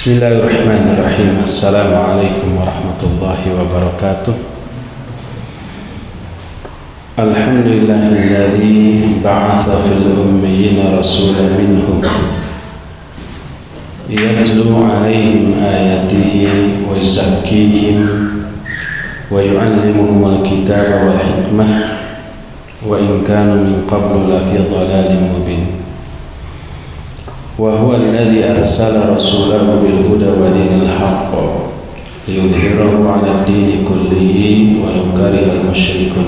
Bismillahirrahmanirrahim. Assalamualaikum warahmatullahi wabarakatuh. Alhamdulillahilladzi ba'atha fil ummiyina rasulan minhum yatlu 'alaihim ayatihi wa yuzakkihim wa yu'allimuhumul kitaba wal hikmah wa in kanu min qablu lafi dhalalin mubin. وهو الذي أرسل رسوله بالهدى ودين الحق ليظهره على الدين كله ولو كره المشركون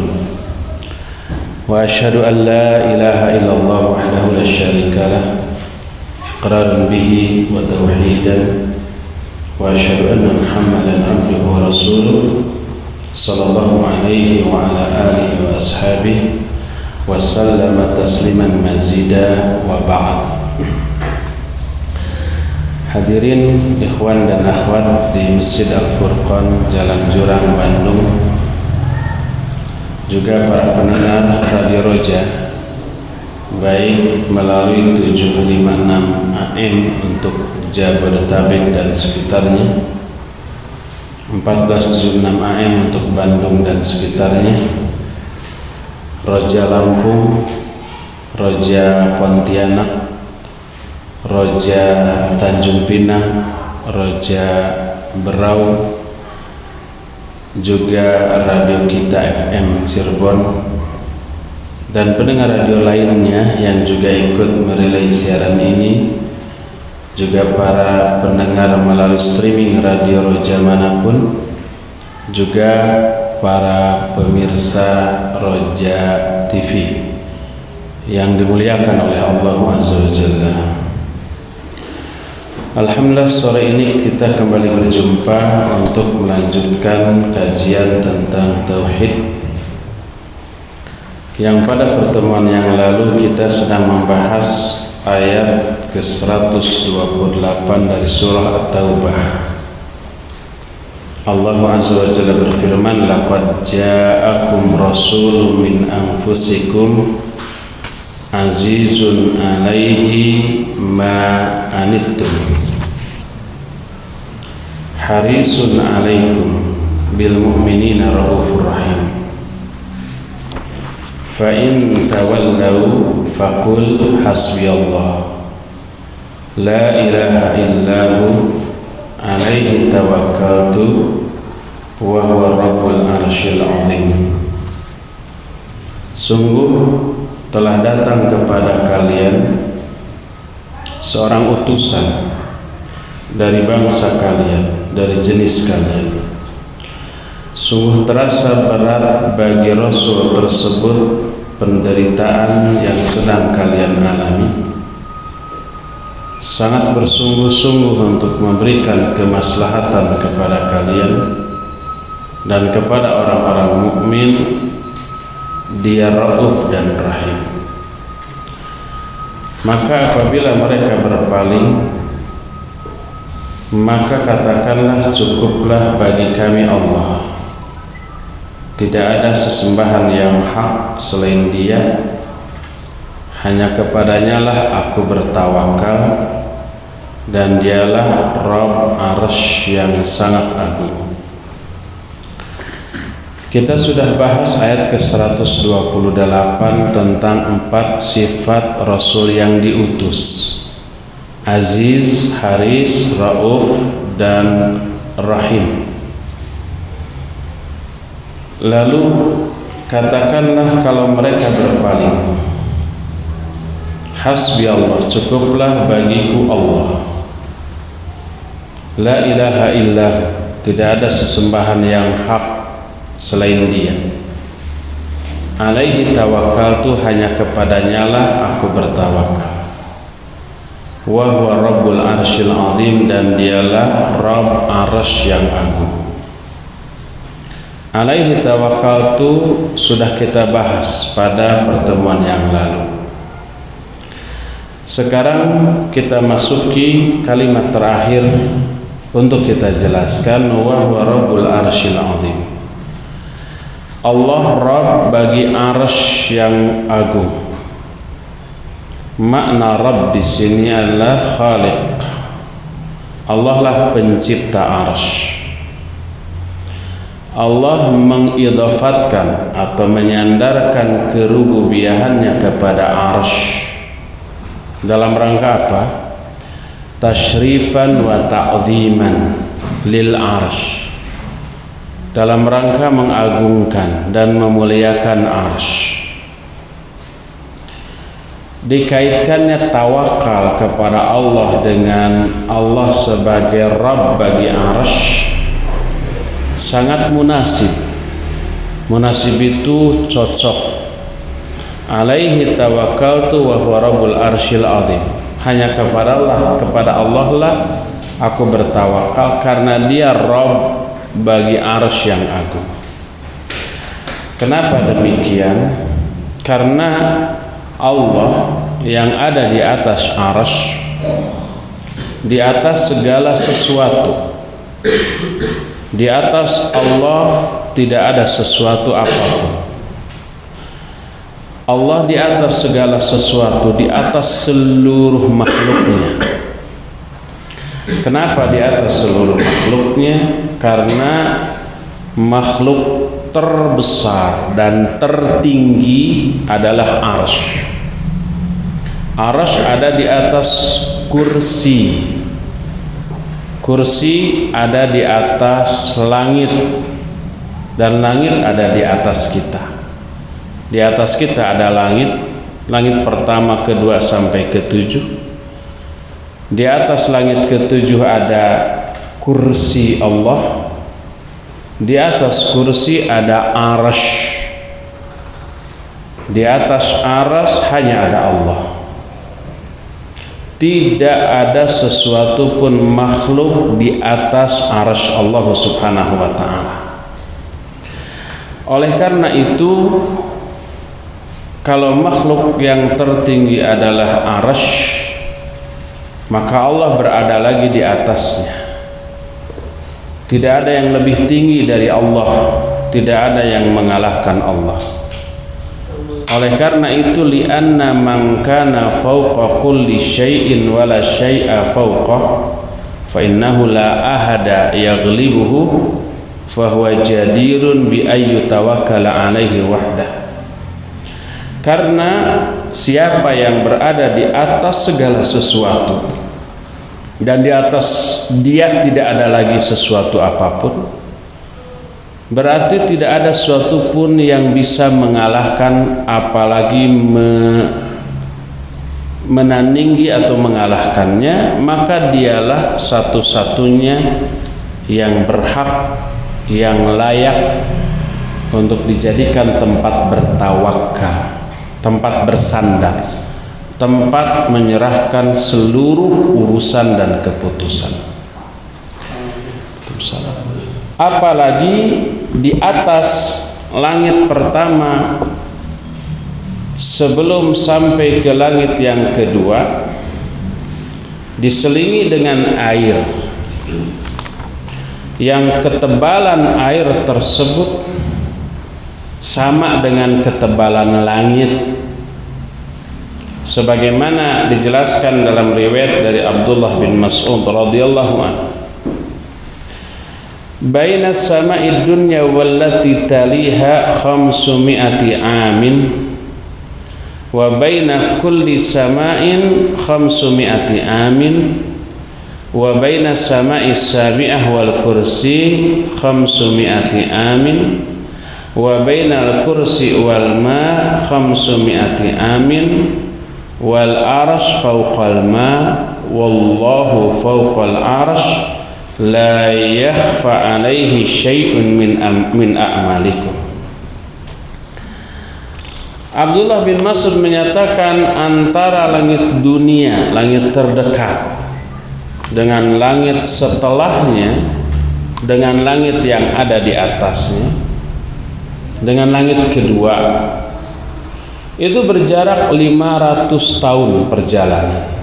وأشهد أن لا إله إلا الله وحده لا شريك له إقرارا به وتوحيدا وأشهد أن محمدا عبده ورسوله صلى الله عليه وعلى آله وأصحابه وسلم تسليما مزيدا وبعد. Hadirin ikhwan dan akhwat di Masjid Al-Furqan Jalan Jurang Bandung, juga para pendengar Radio Roja, baik melalui 756 AM untuk Jabodetabek dan sekitarnya, 1476 AM untuk Bandung dan sekitarnya, Roja Lampung, Roja Pontianak, Roja Tanjung Pinang, Roja Berau, juga Radio Kita FM Cirebon, dan pendengar radio lainnya yang juga ikut merelay siaran ini, juga para pendengar melalui streaming Radio Roja manapun, juga para pemirsa Roja TV yang dimuliakan oleh Allah Azza wa Jalla. Alhamdulillah, sore ini kita kembali berjumpa untuk melanjutkan kajian tentang Tauhid, yang pada pertemuan yang lalu kita sedang membahas ayat ke-128 dari surah At-Taubah. Allah Azza wa Jalla berfirman, laqad ja'akum rasulun min anfusikum azizun alaihi ma anittum harisun alaikum bil mu'minina raufur rahim fa in tawallaw faqul hasbiyallah la ilaha illahu alaihi tawakkaltu wa huwa rabbul arsyil azim. Sungguh telah datang kepada kalian seorang utusan dari bangsa kalian, dari jenis kalian. Sungguh terasa berat bagi Rasul tersebut penderitaan yang sedang kalian alami. Sangat bersungguh-sungguh untuk memberikan kemaslahatan kepada kalian dan kepada orang-orang mukmin. Dia Rauf dan Rahim. Maka apabila mereka berpaling, maka katakanlah, cukuplah bagi kami Allah, tidak ada sesembahan yang hak selain Dia, hanya kepadanya lah aku bertawakal, dan Dialah Rabb Arsy yang sangat agung. Kita sudah bahas ayat ke-128 tentang 4 sifat Rasul yang diutus: Aziz, Haris, Rauf, dan Rahim. Lalu katakanlah kalau mereka berpaling, hasbi Allah, cukuplah bagiku Allah. La ilaha illah, tidak ada sesembahan yang hak selain Dia. Alaihi tawakkaltu, hanya kepadanya lah aku bertawakal. Wa huwa rabbul arsyil azim, dan Dialah Rabb Arsy yang agung. Alaihi tawakkaltu sudah kita bahas pada pertemuan yang lalu. Sekarang kita masuki kalimat terakhir untuk kita jelaskan, wa huwa rabbul arsyil azim. Allah Rabb bagi arsy yang agung. Makna Rabb di sini adalah Khaliq, Allah lah pencipta arsy. Allah mengidhafatkan atau menyandarkan kerububiyahannya kepada arsy dalam rangka apa? Tasyrifan wa ta'ziman lil arsy, dalam rangka mengagungkan dan memuliakan arsy. Dikaitkannya tawakal kepada Allah dengan Allah sebagai Rabb bagi arsy sangat munasib. Munasib itu cocok. Alaihi tawakkaltu wa huwa rabbul arsyil azim. Hanya kepada Allah lah aku bertawakal karena Dia Rabb bagi arsy yang agung. Kenapa demikian? Karena Allah yang ada di atas arsy, di atas segala sesuatu. Di atas Allah tidak ada sesuatu apapun. Allah di atas segala sesuatu, di atas seluruh makhluknya. Kenapa di atas seluruh makhluknya? Karena makhluk terbesar dan tertinggi adalah arsy. Arsy ada di atas kursi. Kursi ada di atas langit, dan langit ada di atas kita. Di atas kita ada langit, langit pertama, kedua sampai ketujuh. Di atas langit ketujuh ada kursi Allah. Di atas kursi ada arsy. Di atas arsy hanya ada Allah. Tidak ada sesuatu pun makhluk di atas arsy Allah Subhanahu wa ta'ala. Oleh karena itu, kalau makhluk yang tertinggi adalah arsy, maka Allah berada lagi di atasnya. Tidak ada yang lebih tinggi dari Allah, tidak ada yang mengalahkan Allah. Oleh karena itu, li'anna man kana fawqa kulli syai'in wa la syai'a fawqah fa innahu la ahada yaghlibuhu fa huwa jadirun bi ayyi tawakkala alaihi wahdah. Karena siapa yang berada di atas segala sesuatu dan di atas Dia tidak ada lagi sesuatu apapun, berarti tidak ada sesuatu pun yang bisa mengalahkan, apalagi menandingi atau mengalahkannya. Maka Dialah satu-satunya yang berhak, yang layak untuk dijadikan tempat bertawakal, tempat bersandar, tempat menyerahkan seluruh urusan dan keputusan. Apalagi di atas langit pertama, sebelum sampai ke langit yang kedua, diselingi dengan air yang ketebalan air tersebut sama dengan ketebalan langit, sebagaimana dijelaskan dalam riwayat dari Abdullah bin Mas'ud radhiyallahu anhu, baina sama'id dunya wallati taliha 500 amin wa baina kulli sama'in 500 amin wa baina sama'is sabi'ah wal kursi 500 amin wa bainal kursi wal ma 500 amin wal arsh fawqal ma wallahu fawqal arsh la yakhfa alaihi syai'un min a'malikum. Abdullah bin Mas'ud menyatakan antara langit dunia, langit terdekat, dengan langit setelahnya, dengan langit yang ada di atasnya, dengan langit kedua, itu berjarak 500 tahun perjalanan.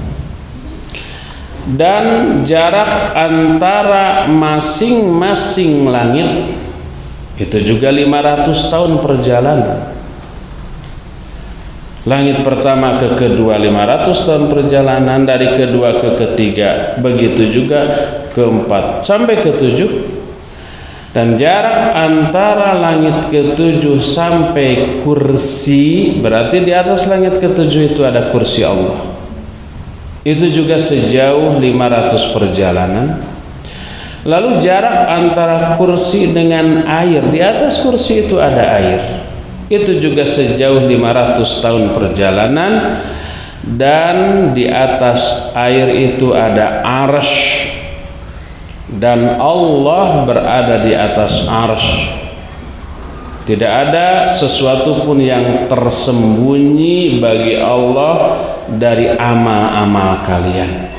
Dan jarak antara masing-masing langit itu juga 500 tahun perjalanan. Langit pertama ke kedua 500 tahun perjalanan, dari kedua ke ketiga begitu juga, keempat sampai ketujuh. Dan jarak antara langit ketujuh sampai kursi, berarti di atas langit ketujuh itu ada kursi Allah, itu juga sejauh 500 perjalanan. Lalu jarak antara kursi dengan air, di atas kursi itu ada air, itu juga sejauh 500 tahun perjalanan. Dan di atas air itu ada arsy, dan Allah berada di atas arsy. Tidak ada sesuatu pun yang tersembunyi bagi Allah dari amal-amal kalian.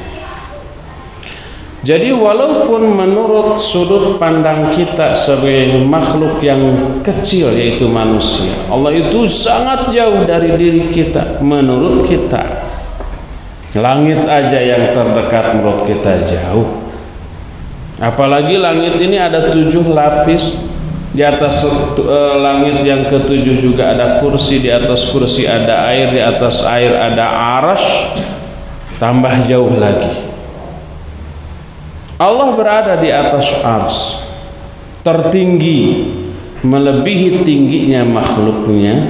Jadi walaupun menurut sudut pandang kita sebagai makhluk yang kecil, yaitu manusia, Allah itu sangat jauh dari diri kita. Menurut kita, langit aja yang terdekat menurut kita jauh, apalagi langit ini ada 7 lapis. Di atas langit yang ketujuh juga ada kursi, di atas kursi ada air, di atas air ada arsy, tambah jauh lagi. Allah berada di atas arsy, tertinggi, melebihi tingginya makhluknya.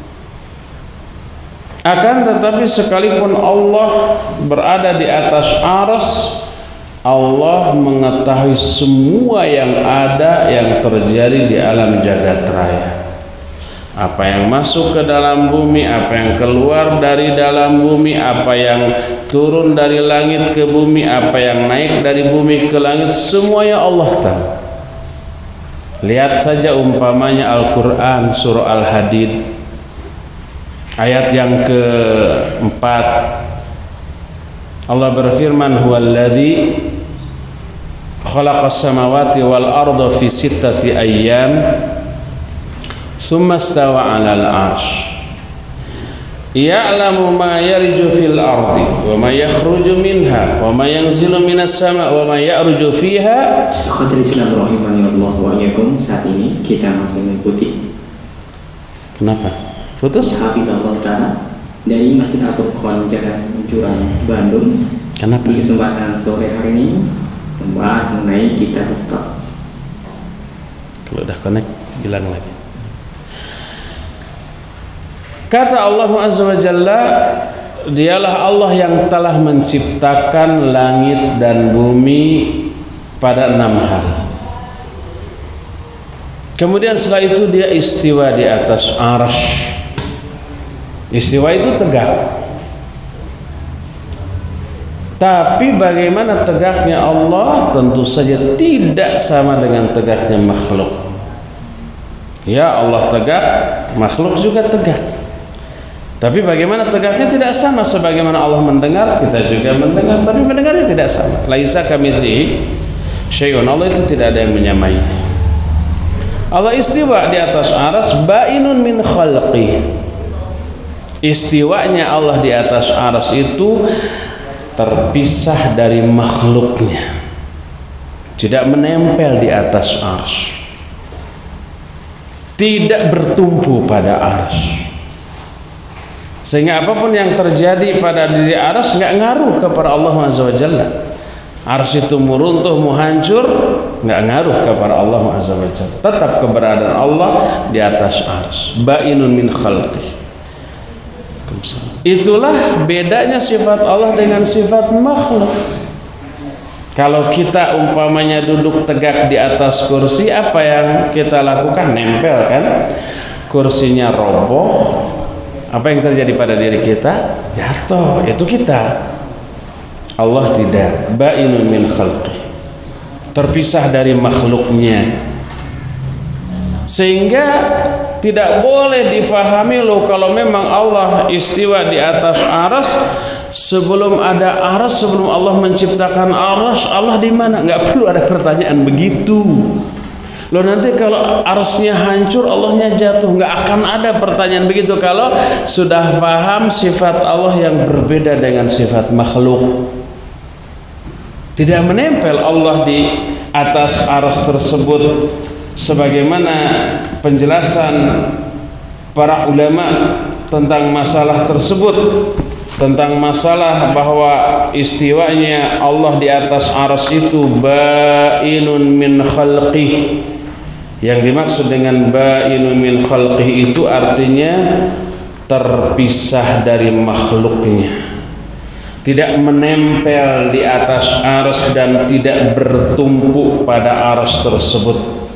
Akan tetapi sekalipun Allah berada di atas arsy, Allah mengetahui semua yang ada, yang terjadi di alam jagat raya. Apa yang masuk ke dalam bumi, apa yang keluar dari dalam bumi, apa yang turun dari langit ke bumi, apa yang naik dari bumi ke langit, semuanya Allah tahu. Lihat saja umpamanya Al-Quran surah Al-Hadid ayat yang keempat. Allah berfirman, huwallazi khalaqas samawati wal arda fi sittati ayyam thumma istawa 'alal 'arsy ya'lamu ma yarju fil ardi wa ma yakhruju minha wa ma yanzilu minas sama' wa ma ya'ruju fiha. Ikhwatul Islam rahimanallahu wa iyyakum, saat ini kita masih mengikuti. Kenapa? Putus? Hafizallahu ta'ala dari Masjid Al-Furqan Jalan Juran Bandung. Kenapa? Di kesempatan sore hari ini membahas mengenai kitab Tauhid. Kalau udah connect bilang lagi. Kata Allah Azza wa Jalla, dialah Allah yang telah menciptakan langit dan bumi pada 6 hari. Kemudian setelah itu dia istiwa di atas arsy. Istiwa itu tegak. Tapi bagaimana tegaknya Allah, tentu saja tidak sama dengan tegaknya makhluk. Ya, Allah tegak, makhluk juga tegak. Tapi bagaimana tegaknya tidak sama. Sebagaimana Allah mendengar, kita juga mendengar, tapi mendengarnya tidak sama. Laisa kamitslihi syai'un, Allah itu tidak ada yang menyamai. Allah istiwa di atas arsy, ba'inun min khalqih. Istiwanya Allah di atas arsy itu terpisah dari makhluknya, tidak menempel di atas arsy, tidak bertumpu pada arsy, sehingga apapun yang terjadi pada diri arsy nggak ngaruh kepada Allah Azza wa Jalla. Arsy itu mau runtuh, mau hancur, nggak ngaruh kepada Allah Azza wa Jalla. Tetap keberadaan Allah di atas arsy, ba'inun min khalqih. Itulah bedanya sifat Allah dengan sifat makhluk. Kalau kita umpamanya duduk tegak di atas kursi, apa yang kita lakukan? Nempel kan? Kursinya roboh, apa yang terjadi pada diri kita? Jatuh, itu kita. Allah tidak, ba'inun min khalqih, terpisah dari makhluknya. Sehingga tidak boleh difahami loh kalau memang Allah istiwa di atas arsy, sebelum ada arsy, sebelum Allah menciptakan arsy, Allah di mana? Nggak perlu ada pertanyaan begitu. Loh nanti kalau arsy-nya hancur, Allahnya jatuh, nggak akan ada pertanyaan begitu kalau sudah paham sifat Allah yang berbeda dengan sifat makhluk. Tidak menempel Allah di atas arsy tersebut. Sebagaimana penjelasan para ulama tentang masalah tersebut, tentang masalah bahwa istiwanya Allah di atas arsy itu ba'inun min khalqih. Yang dimaksud dengan ba'inun min khalqih itu artinya terpisah dari makhluknya, tidak menempel di atas arsy dan tidak bertumpuk pada arsy tersebut.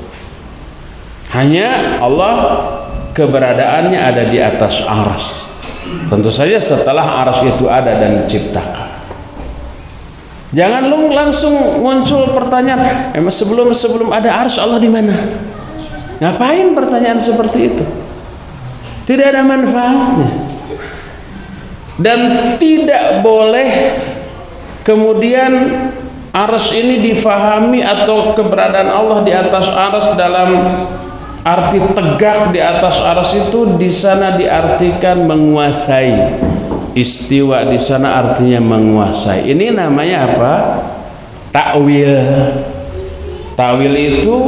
Hanya Allah keberadaannya ada di atas arsy. Tentu saja setelah arsy itu ada dan diciptakan. Jangan lu langsung muncul pertanyaan, emang sebelum ada arsy Allah di mana? Ngapain pertanyaan seperti itu? Tidak ada manfaatnya. Dan tidak boleh kemudian arsy ini difahami atau keberadaan Allah di atas arsy dalam arti tegak di atas arsy itu di sana diartikan menguasai. Istiwa di sana artinya menguasai. Ini namanya apa? Takwil. Takwil itu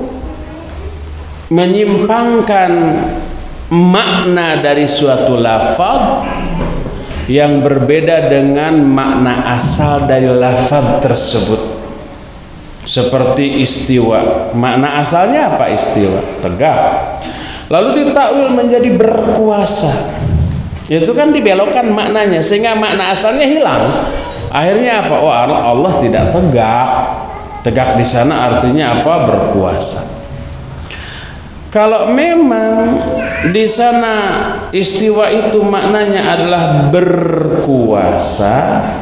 menyimpangkan makna dari suatu lafaz yang berbeda dengan makna asal dari lafaz tersebut. Seperti istiwa, makna asalnya apa istiwa? Tegak. Lalu ditakwil menjadi berkuasa. Itu kan dibelokkan maknanya sehingga makna asalnya hilang. Akhirnya apa? Oh, Allah tidak tegak. Tegak di sana artinya apa? Berkuasa. Kalau memang di sana istiwa itu maknanya adalah berkuasa,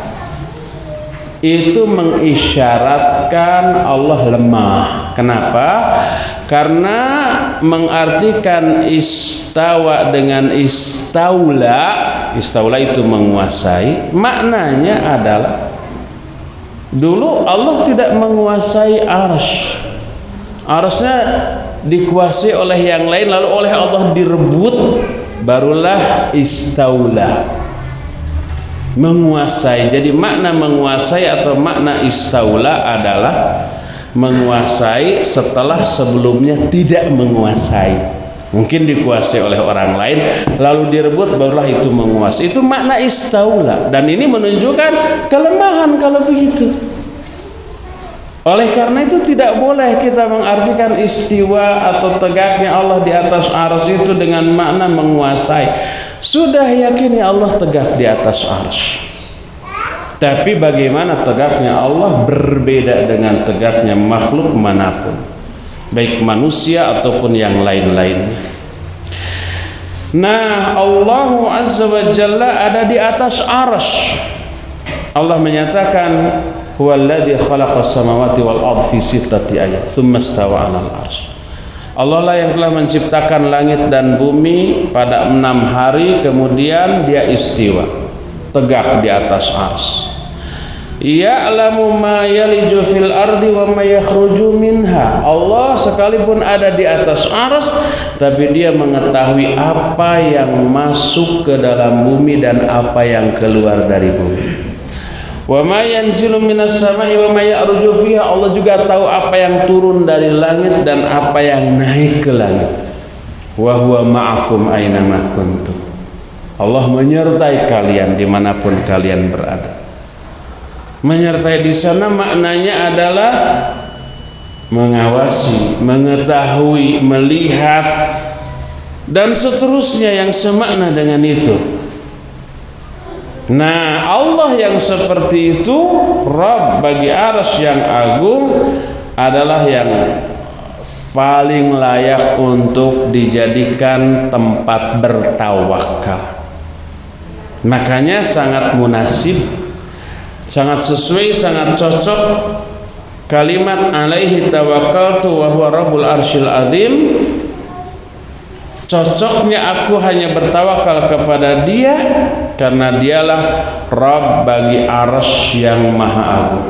itu mengisyaratkan Allah lemah. Kenapa? Karena mengartikan istawa dengan istaula, istaula itu menguasai, maknanya adalah dulu Allah tidak menguasai arsy. Arsy-nya dikuasai oleh yang lain, lalu oleh Allah direbut, barulah istaula, menguasai. Jadi makna menguasai atau makna istaula adalah menguasai setelah sebelumnya tidak menguasai. Mungkin dikuasai oleh orang lain lalu direbut, barulah itu menguasai. Itu makna istaula, dan ini menunjukkan kelemahan kalau begitu. Oleh karena itu tidak boleh kita mengartikan istiwa atau tegaknya Allah di atas arsy itu dengan makna menguasai. Sudah yakin ya Allah tegak di atas arsy. Tapi bagaimana tegaknya Allah berbeda dengan tegaknya makhluk manapun, baik manusia ataupun yang lain-lainnya. Nah, Allah Azza wa Jalla ada di atas arsy. Allah menyatakan huwallazi khalaqas samawati wal ardh fi sittati ayat tsumma istawa 'alal arsy. Allah lah yang telah menciptakan langit dan bumi pada 6 hari, kemudian dia istiwa, tegak di atas arsy. Ya'lamu ma yaliju fil ardi wa ma yakhruju minha. Allah sekalipun ada di atas arsy, tapi dia mengetahui apa yang masuk ke dalam bumi dan apa yang keluar dari bumi. Wa ma yanzilu minas sama'i wa ma ya'ruju fiha. Allah juga tahu apa yang turun dari langit dan apa yang naik ke langit. Wa huwa ma'akum aina ma kuntum. Allah menyertai kalian dimanapun kalian berada. Menyertai di sana maknanya adalah mengawasi, mengetahui, melihat, dan seterusnya yang semakna dengan itu. Nah, Allah yang seperti itu, Rabb bagi arsy yang agung, adalah yang paling layak untuk dijadikan tempat bertawakal. Makanya sangat munasib, sangat sesuai, sangat cocok kalimat alaihi tawakkaltu wa huwa rabbul arsyil azim. Cocoknya aku hanya bertawakal kepada Dia karena Dialah Rabb bagi arsy yang maha agung.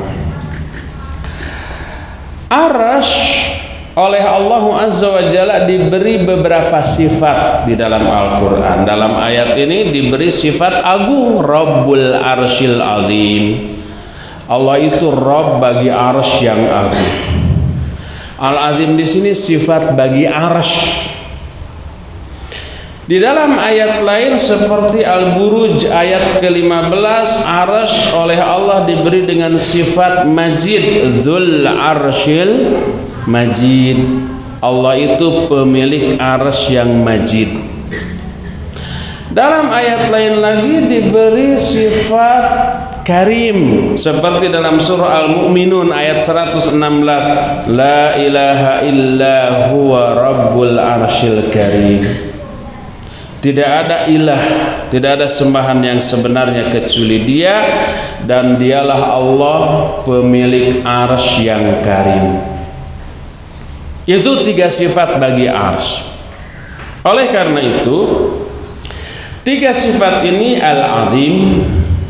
Arsy oleh Allah Azza wa Jalla diberi beberapa sifat di dalam Al-Quran. Dalam ayat ini diberi sifat agung, Rabbul arsyil azim. Allah itu Rabb bagi arsy yang agung. Al-azim di sini sifat bagi arsy. Di dalam ayat lain seperti Al-Buruj ayat ke-15, arsy oleh Allah diberi dengan sifat majid, dzul arsyil majid. Allah itu pemilik arsy yang majid. Dalam ayat lain lagi diberi sifat karim seperti dalam surah Al-Mu'minun ayat 116, la ilaha illa huwa rabbul arsyil karim. Tidak ada ilah, tidak ada sembahan yang sebenarnya kecuali Dia, dan Dialah Allah pemilik arsy yang karim. Itu 3 sifat bagi arsy. Oleh karena itu 3 sifat ini, Al-Azim,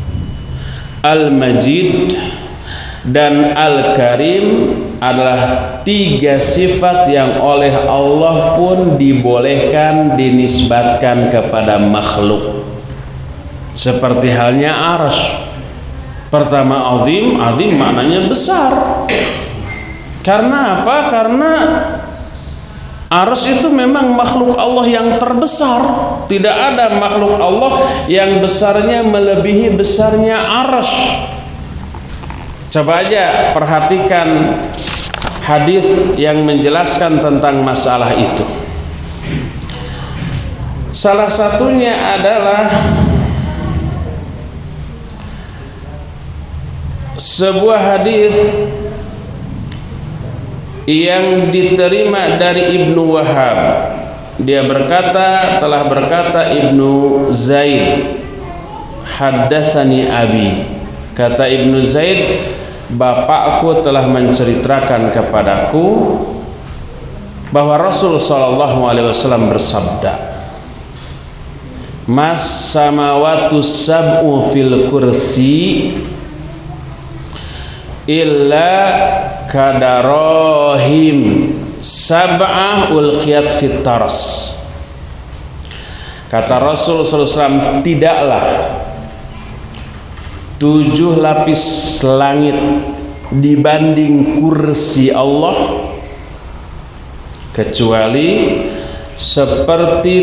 Al-Majid, dan Al-Karim, adalah 3 sifat yang oleh Allah pun dibolehkan dinisbatkan kepada makhluk. Seperti halnya arsy. Pertama azim, azim maknanya besar. Karena apa? Karena arsy itu memang makhluk Allah yang terbesar. Tidak ada makhluk Allah yang besarnya melebihi besarnya arsy. Coba aja perhatikan hadis yang menjelaskan tentang masalah itu. Salah satunya adalah sebuah hadis yang diterima dari Ibnu Wahab. Dia berkata, telah berkata Ibnu Zaid, haddatsani abi. Kata Ibnu Zaid, bapakku telah menceritakan kepadaku bahwa Rasul sallallahu alaihi wasallam bersabda, mas samawatu sab'u fil kursi illa kadarahim sab'ah ulqiyat fit taras. Kata Rasul sallallahu alaihi wasallam, tidaklah 7 lapis langit dibanding kursi Allah kecuali seperti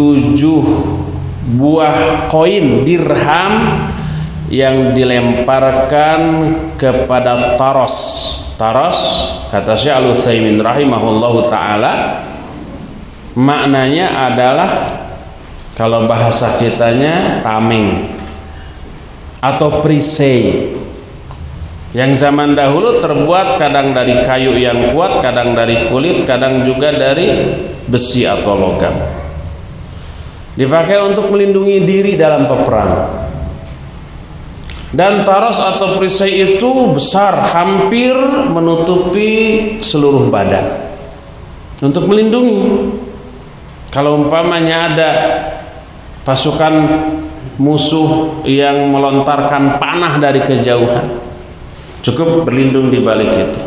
7 buah koin dirham yang dilemparkan kepada taros. Taros, kata Syekh Al-Utsaimin rahimahullahu taala, maknanya adalah kalau bahasa kitanya tameng atau perisai, yang zaman dahulu terbuat kadang dari kayu yang kuat, kadang dari kulit, kadang juga dari besi atau logam. Dipakai untuk melindungi diri dalam peperangan. Dan taros atau perisai itu besar, hampir menutupi seluruh badan untuk melindungi. Kalau umpamanya ada pasukan musuh yang melontarkan panah dari kejauhan, cukup berlindung di balik itu.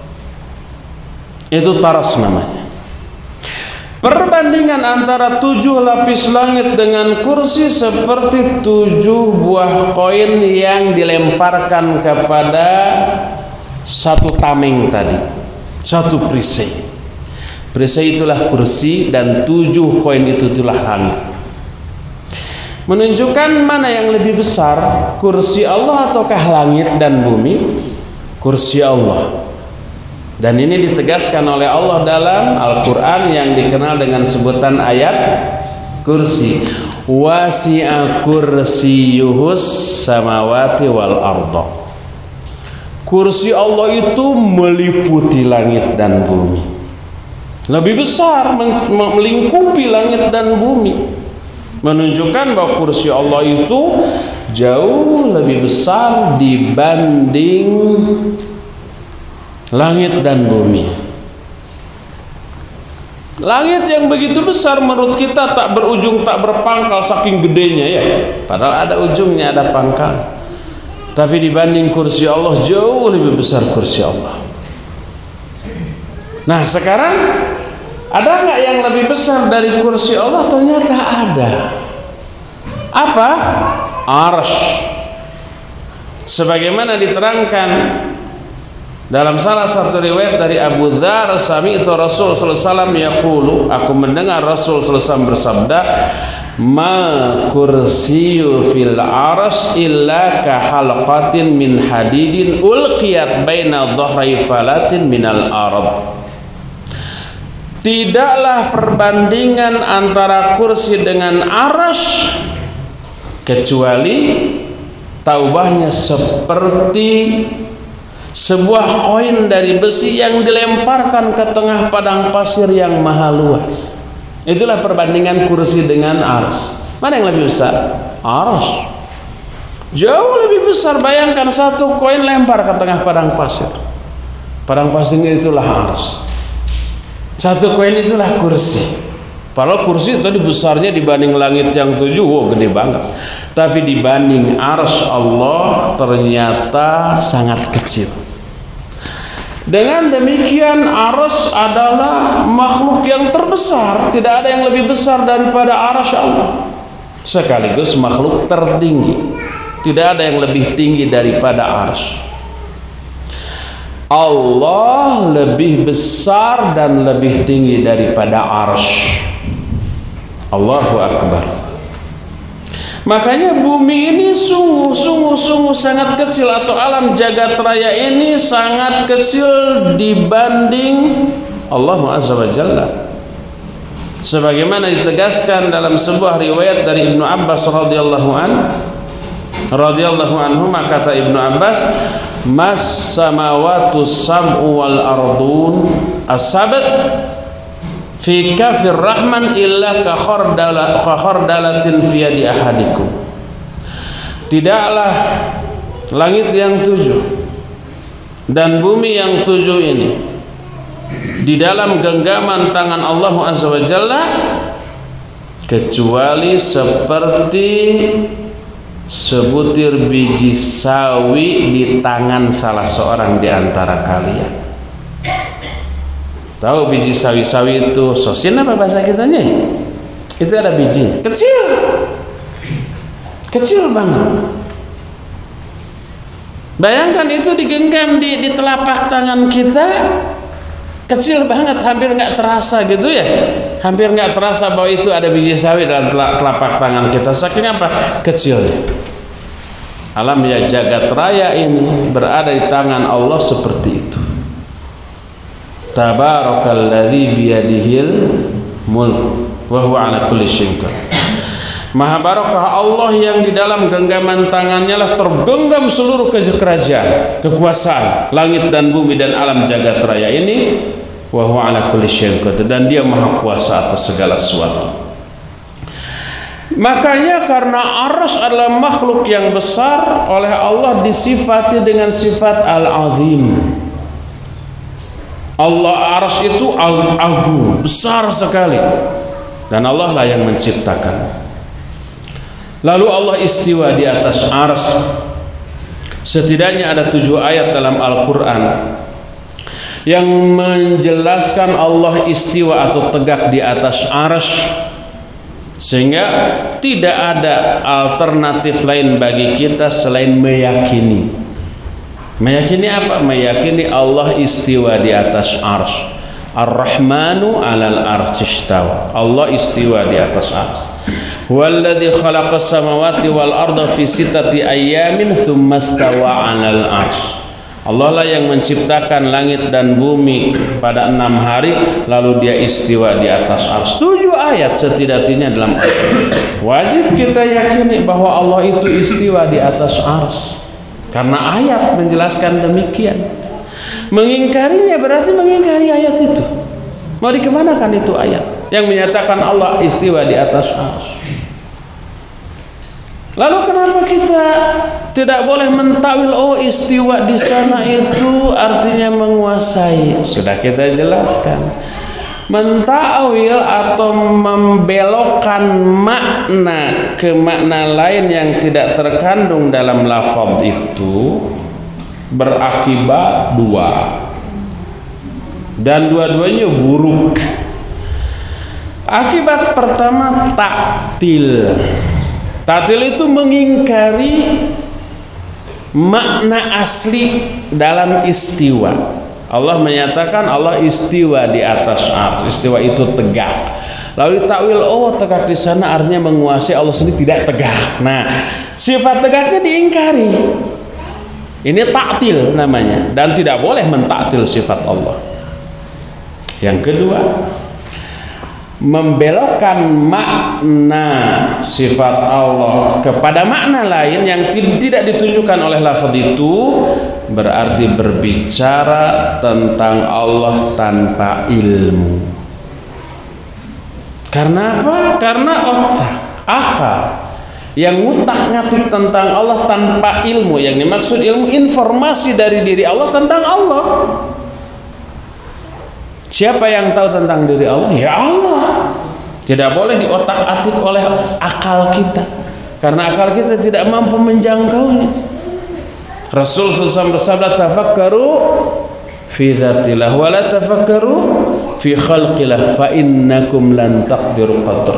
Itu taras namanya. Perbandingan antara 7 lapis langit dengan kursi seperti 7 buah koin yang dilemparkan kepada satu tameng tadi, satu perisai. Perisai itulah kursi dan 7 koin itu itulah langit. Menunjukkan mana yang lebih besar, kursi Allah ataukah langit dan bumi? Kursi Allah. Dan ini ditegaskan oleh Allah dalam Al-Quran yang dikenal dengan sebutan ayat kursi. Wasi'a kursiyuhus samawati wal arda. Kursi Allah itu meliputi langit dan bumi. Lebih besar, melingkupi langit dan bumi. Menunjukkan bahwa kursi Allah itu jauh lebih besar dibanding langit dan bumi. Langit yang begitu besar menurut kita tak berujung tak berpangkal saking gedenya ya. Padahal ada ujungnya, ada pangkal. Tapi dibanding kursi Allah jauh lebih besar kursi Allah. Nah sekarang ada nggak yang lebih besar dari kursi Allah? Ternyata ada. Apa? Arsy. Sebagaimana diterangkan Dalam salah satu riwayat dari Abu Dzar, sami'tu Rasul sallallahu alaihi wasallam yaqulu, aku mendengar Rasul sallallahu alaihi wasallam bersabda, ma kursiyyu fil arsy illa ka halqatin min hadidin ulqiyat baina dhahri falatin minal ard. Tidaklah perbandingan antara kursi dengan arsy kecuali taubahnya seperti sebuah koin dari besi yang dilemparkan ke tengah padang pasir yang maha luas. Itulah perbandingan kursi dengan arsy. Mana yang lebih besar? Arsy. Jauh lebih besar. Bayangkan satu koin lempar ke tengah padang pasir. Padang pasirnya itulah arsy. Satu koin itulah kursi. Kalau kursi tadi besarnya dibanding langit yang 7, wow, gede banget. Tapi dibanding arsy Allah ternyata sangat kecil. Dengan demikian arsy adalah makhluk yang terbesar. Tidak ada yang lebih besar daripada arsy Allah. Sekaligus makhluk tertinggi. Tidak ada yang lebih tinggi daripada arsy. Allah lebih besar dan lebih tinggi daripada arsy. Allahu Akbar. Makanya bumi ini sungguh sangat kecil, atau alam jagat raya ini sangat kecil dibanding Allah Azza wa Jalla. Sebagaimana ditegaskan dalam sebuah riwayat dari Ibnu Abbas radhiyallahu anhu, kata Ibnu Abbas, mas samawatu sam'u wal ardun asabat fi kafir rahman illa ka khardalatin fi yadi ahadikum. Tidaklah langit yang 7 dan bumi yang 7 ini di dalam genggaman tangan Allah Azza wa Jalla kecuali seperti sebutir biji sawi di tangan salah seorang di antara kalian. Tahu biji sawi-sawi itu sosin apa bahasa kitanya? Itu ada biji kecil banget. Bayangkan itu digenggam di telapak tangan kita, kecil banget, hampir nggak terasa gitu ya. Hampir nggak terasa bahwa itu ada biji sawi dalam telapak tangan kita. Saking apa? Kecilnya. Alam ya jagat raya ini berada di tangan Allah seperti itu. Tabarakalladzi biyadihil mulk wa huwa ala kulli syai'in qadir. Maha barakah Allah yang di dalam genggaman tangannya lah tergenggam seluruh kerajaan, kekuasaan langit dan bumi dan alam jagat raya ini. Wa huwa ala kulli syai'in qadir, dan dia maha kuasa atas segala sesuatu. Makanya karena arsy adalah makhluk yang besar, oleh Allah disifati dengan sifat al-azim. Allah arsy itu agung, besar sekali, dan Allah lah yang menciptakan. Lalu Allah istiwa di atas arsy. Setidaknya ada 7 ayat dalam Al-Quran yang menjelaskan Allah istiwa atau tegak di atas arsy, sehingga tidak ada alternatif lain bagi kita selain meyakini. Meyakini apa? Meyakini Allah istiwa di atas arsy. Ar-Rahmanu 'alal arsy istawa. Allah istiwa di atas arsy. Walladzi khalaqas samawati wal arda fi sittati ayyamin tsumma istawa 'alal arsy. Allah lah yang menciptakan langit dan bumi pada 6 hari, lalu dia istiwa di atas arsy. 7 ayat setidaknya dalam Al-Quran. Wajib kita yakini bahwa Allah itu istiwa di atas arsy, karena ayat menjelaskan demikian. Mengingkarinya berarti mengingkari ayat itu. Mau dikemanakan itu ayat yang menyatakan Allah istiwa di atas arsy? Lalu kenapa kita tidak boleh mentakwil, oh istiwa di sana itu artinya menguasai? Sudah kita jelaskan. Mentakwil atau membelokkan makna ke makna lain yang tidak terkandung dalam lafaz itu berakibat 2, dan dua-duanya buruk. Akibat pertama taktil. Taktil itu mengingkari makna asli dalam istiwa. Allah menyatakan Allah istiwa di atas arsy. Istiwa itu tegak. Lalu ditakwil, oh tegak di sana artinya menguasai, Allah sendiri tidak tegak. Nah, sifat tegaknya diingkari. Ini ta'til namanya, dan tidak boleh mentaktil sifat Allah. Yang kedua, membelokkan makna sifat Allah kepada makna lain yang tidak ditunjukkan oleh lafaz itu berarti berbicara tentang Allah tanpa ilmu. Karena apa? Karena otak, akal yang ngutak-ngatik tentang Allah tanpa ilmu. Yang dimaksud ilmu, informasi dari diri Allah tentang Allah. Siapa yang tahu tentang diri Allah? Ya Allah. Tidak boleh diotak-atik oleh akal kita, karena akal kita tidak mampu menjangkaunya. Rasul SAW bersabda, tafakkaru fi dzatillah wa la tafakkaru fi khalqillah fa innakum lan taqdiru qadr.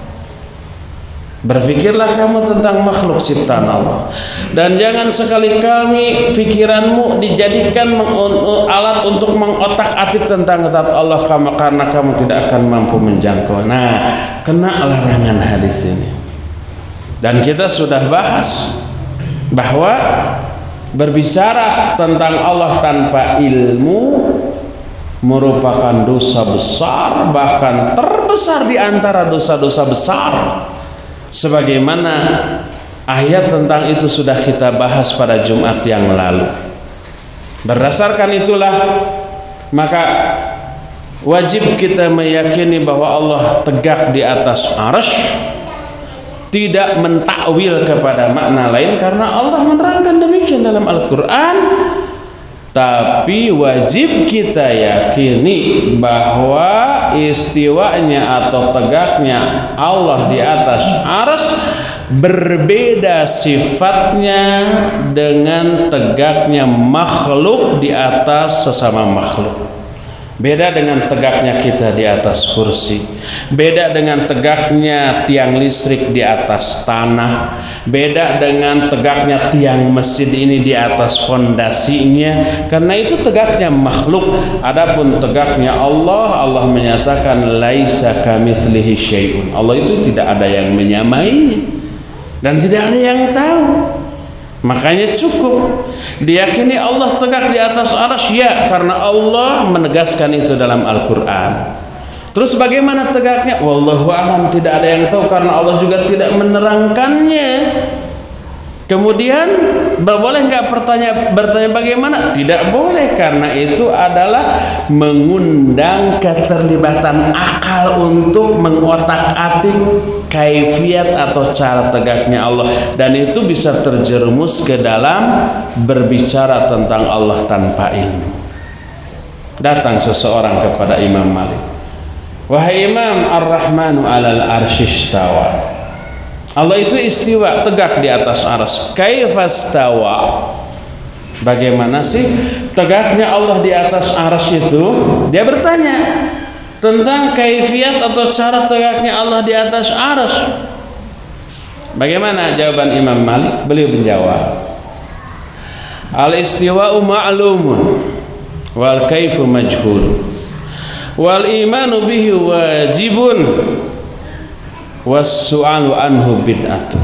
Berfikirlah kamu tentang makhluk ciptaan Allah, dan jangan sekali-kali pikiranmu dijadikan alat untuk mengotak-atik tentang zat Allah karena kamu tidak akan mampu menjangkau. Nah, kena larangan hadis ini. Dan kita sudah bahas bahwa berbicara tentang Allah tanpa ilmu merupakan dosa besar, bahkan terbesar di antara dosa-dosa besar. Sebagaimana ayat tentang itu sudah kita bahas pada Jumat yang lalu. Berdasarkan itulah maka wajib kita meyakini bahwa Allah tegak di atas arsy, tidak mentakwil kepada makna lain karena Allah menerangkan demikian dalam Al-Qur'an. Tapi wajib kita yakini bahwa istiwanya atau tegaknya Allah di atas arsy berbeda sifatnya dengan tegaknya makhluk di atas sesama makhluk. Beda dengan tegaknya kita di atas kursi, beda dengan tegaknya tiang listrik di atas tanah, beda dengan tegaknya tiang masjid ini di atas fondasinya. Karena itu tegaknya makhluk. Adapun tegaknya Allah, Allah menyatakan laisa kamitslihi syai'un. Allah itu tidak ada yang menyamainya dan tidak ada yang tahu. Makanya cukup diyakini Allah tegak di atas arsy, ya, karena Allah menegaskan itu dalam Al-Qur'an. Terus bagaimana tegaknya? Wallahu a'lam, tidak ada yang tahu karena Allah juga tidak menerangkannya. Kemudian boleh nggak bertanya bagaimana? Tidak boleh, karena itu adalah mengundang keterlibatan akal untuk mengotak-atik kaifiat atau cara tegaknya Allah, dan itu bisa terjerumus ke dalam berbicara tentang Allah tanpa ilmu. Datang seseorang kepada Imam Malik, wahai Imam, Ar-Rahmanu 'alal arsy istawa. Allah itu istiwa, tegak di atas arsy. Kaifastawa? Bagaimana sih tegaknya Allah di atas arsy itu? Dia bertanya tentang kaifiat atau cara tegaknya Allah di atas arsy. Bagaimana jawaban Imam Malik? Beliau menjawab, al-istiwa'u ma'lumun wal kaifu majhul wal imanu bihi wajibun was-su'alu anhu bid'atun.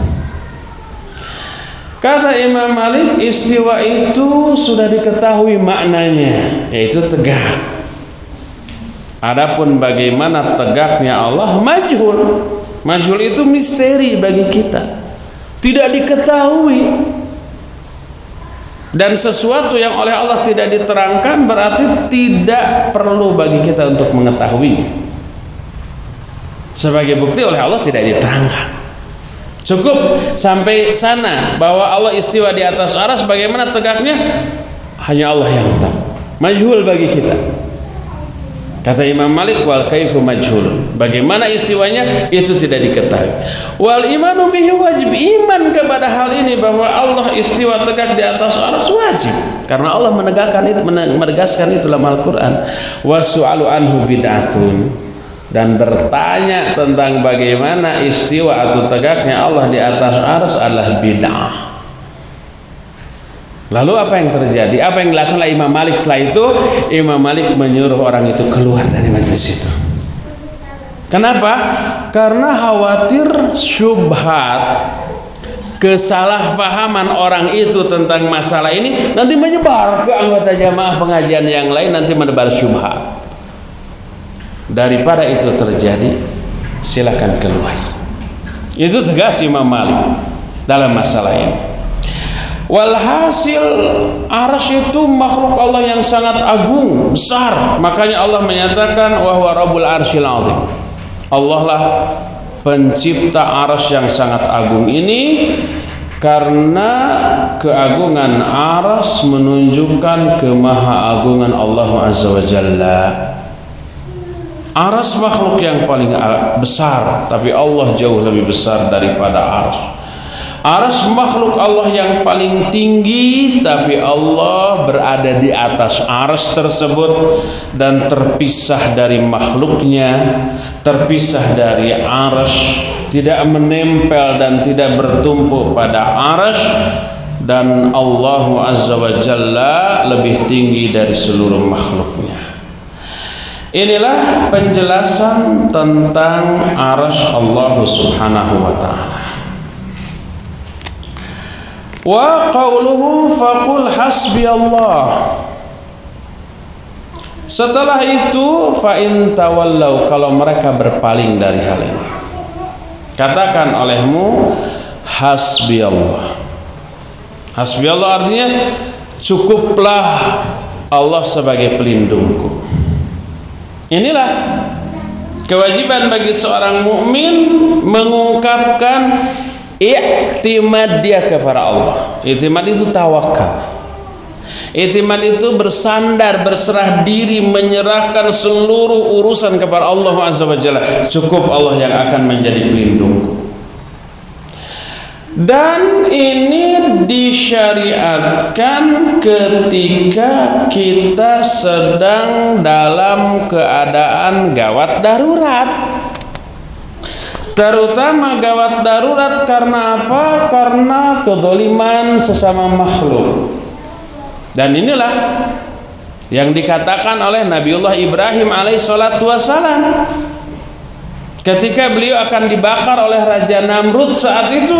Kata Imam Malik, istiwa itu sudah diketahui maknanya, yaitu tegak. Adapun bagaimana tegaknya Allah majhul. Majhul itu misteri bagi kita, tidak diketahui. Dan sesuatu yang oleh Allah tidak diterangkan berarti tidak perlu bagi kita untuk mengetahuinya. Sebagai bukti oleh Allah tidak diterangkan. Cukup sampai sana bahwa Allah istiwa di atas arsy, bagaimana tegaknya hanya Allah yang tahu. Majhul bagi kita. Kata Imam Malik, wal kaifu majhul. Bagaimana istiwanya itu tidak diketahui. Wal imanu bihi wajib. Iman kepada hal ini bahwa Allah istiwa tegak di atas arsy wajib, karena Allah menegaskan itu dalam Al-Qur'an. Wasu'alu anhu bid'atun. Dan bertanya tentang bagaimana istiwa atau tegaknya Allah di atas arsy adalah bid'ah. Lalu apa yang terjadi? Apa yang dilakukan oleh Imam Malik setelah itu? Imam Malik menyuruh orang itu keluar dari majelis itu. Kenapa? Karena khawatir syubhat, kesalahpahaman orang itu tentang masalah ini nanti menyebar ke anggota jamaah pengajian yang lain, nanti menebar syubhat. Daripada itu terjadi, silakan keluar. Itu tegas Imam Malik dalam masalah ini. Walhasil, arsy itu makhluk Allah yang sangat agung, besar. Makanya Allah menyatakan wa huwa rabbul arsyil azim. Allah lah pencipta arsy yang sangat agung ini, karena keagungan arsy menunjukkan kemahaagungan Allah Azza wa Jalla. Arsy makhluk yang paling besar, tapi Allah jauh lebih besar daripada arsy. Arsy makhluk Allah yang paling tinggi, tapi Allah berada di atas arsy tersebut dan terpisah dari makhluknya, terpisah dari arsy, tidak menempel dan tidak bertumpuk pada arsy, dan Allah Azza wa Jalla lebih tinggi dari seluruh makhluknya. Inilah penjelasan tentang arsy Allah Subhanahu wa ta'ala. Wa qauluhu faqul hasbi Allah. Setelah itu fa in tawallau, kalau mereka berpaling dari hal ini, katakan olehmu hasbi Allah. Hasbi Allah artinya cukuplah Allah sebagai pelindungku. Inilah kewajiban bagi seorang mukmin mengungkapkan i'timad dia kepada Allah. I'timad itu tawakal. I'timad itu bersandar, berserah diri, menyerahkan seluruh urusan kepada Allah Azza wa Jalla. Cukup Allah yang akan menjadi pelindungku. Dan ini disyariatkan ketika kita sedang dalam keadaan gawat darurat. Terutama gawat darurat karena apa? Karena kezaliman sesama makhluk. Dan inilah yang dikatakan oleh Nabiullah Ibrahim alaihissalatu wassalam ketika beliau akan dibakar oleh Raja Namrud saat itu.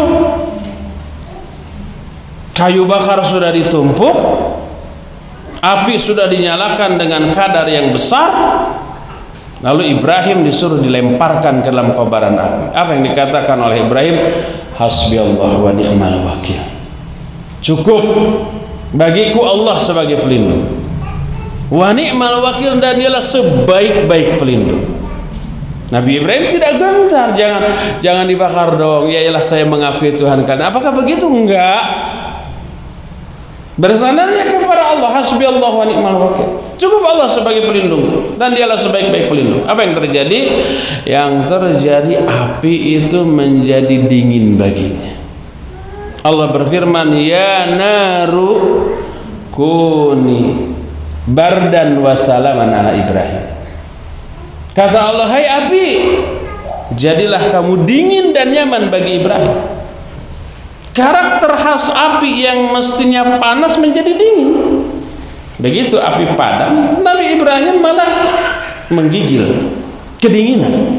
Kayu bakar sudah ditumpuk, api sudah dinyalakan dengan kadar yang besar. Lalu Ibrahim disuruh dilemparkan ke dalam kobaran api. Apa yang dikatakan oleh Ibrahim? Hasbiyallah wa ni'mal wakil. Cukup bagiku Allah sebagai pelindung. Wa ni'mal wakil, dan dialah sebaik-baik pelindung. Nabi Ibrahim tidak gentar, jangan dibakar dong. Ya ialah saya mengakui Tuhan kan. Apakah begitu? Enggak. Bersandarnya kepada Allah, hasbiyallah wa ni'mal wakil. Cukup Allah sebagai pelindung, dan dialah sebaik-baik pelindung. Apa yang terjadi? Yang terjadi, api itu menjadi dingin baginya. Allah berfirman, ya naru kuni bardan wa salaman ala Ibrahim. Kata Allah, hai api, jadilah kamu dingin dan nyaman bagi Ibrahim. Karakter khas api yang mestinya panas menjadi dingin. Begitu api padam, Nabi Ibrahim malah menggigil kedinginan.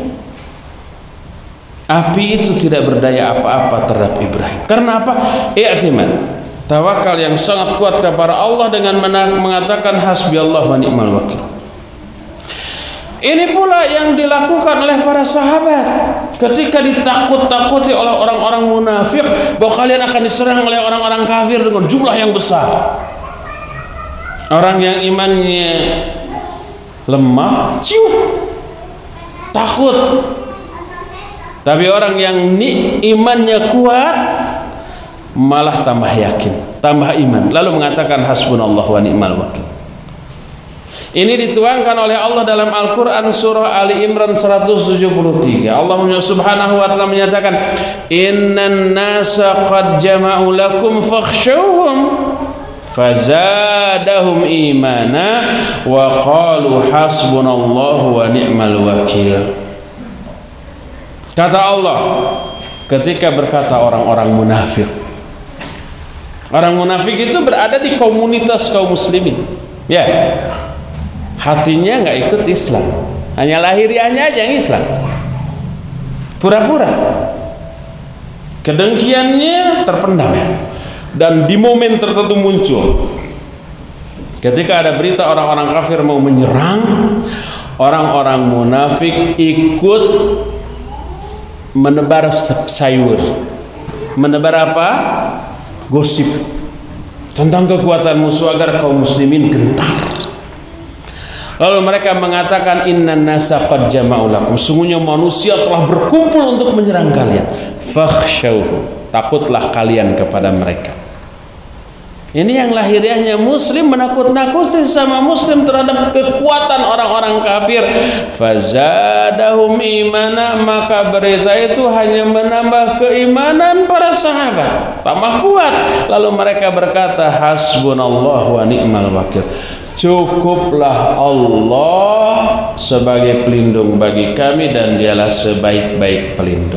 Api itu tidak berdaya apa-apa terhadap Ibrahim. Karena apa? I'timad, tawakal yang sangat kuat kepada Allah dengan mengatakan hasbiyallah wa ni'mal wakil. Ini pula yang dilakukan oleh para sahabat ketika ditakut-takuti oleh orang-orang munafik bahwa kalian akan diserang oleh orang-orang kafir dengan jumlah yang besar. Orang yang imannya lemah, takut. Tapi orang yang imannya kuat malah tambah yakin, tambah iman, lalu mengatakan hasbunallah wa ni'mal wakil. Ini dituangkan oleh Allah dalam Al-Quran surah Ali Imran 173. Allah subhanahu wa ta'ala menyatakan, innan nasa qad jama'u lakum fakhshawhum fazadahum imana wa qalu hasbunallahu wa ni'mal wakil. Kata Allah ketika berkata orang-orang munafik, Orang munafik itu berada di komunitas kaum muslimin, ya, hatinya nggak ikut Islam, hanya lahiriahnya aja yang Islam, pura-pura, kedengkiannya terpendam, dan di momen tertentu muncul. Ketika ada berita orang-orang kafir mau menyerang, orang-orang munafik ikut menebar sayur, menebar apa? Gosip tentang kekuatan musuh agar kaum muslimin gentar. Lalu mereka mengatakan, innan nasa qad jama'u lakum, sungguhnya manusia telah berkumpul untuk menyerang kalian, fakhshawhum, takutlah kalian kepada mereka. Ini yang lahiriahnya muslim menakut-nakuti sama muslim terhadap kekuatan orang-orang kafir. Fazadahum imana, maka berita itu hanya menambah keimanan para sahabat, tambah kuat. Lalu mereka berkata, hasbunallah wa ni'mal wakil, cukuplah Allah sebagai pelindung bagi kami dan dialah sebaik-baik pelindung.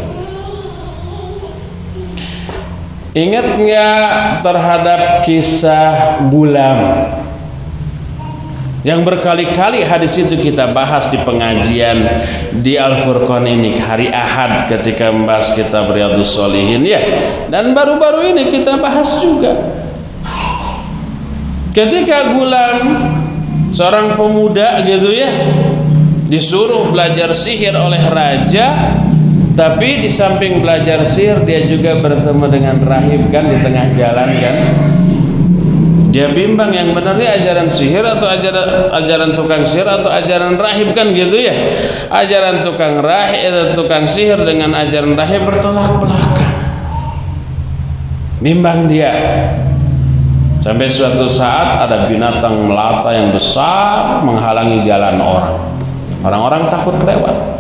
Ingat nggak terhadap kisah Gulam yang berkali-kali hadis itu kita bahas di pengajian di Al-Furqan ini hari Ahad ketika membahas kitab Riyadhus Shalihin, ya, dan baru-baru ini kita bahas juga ketika Gulam, seorang pemuda gitu ya, disuruh belajar sihir oleh raja. Tapi di samping belajar sihir, dia juga bertemu dengan rahib kan di tengah jalan kan. Dia bimbang yang benarnya ajaran sihir atau ajaran tukang sihir atau ajaran rahib kan gitu ya. Ajaran tukang rahib atau tukang sihir dengan ajaran rahib bertolak belakang. Bimbang dia. Sampai suatu saat ada binatang melata yang besar menghalangi jalan orang. Orang-orang takut lewat.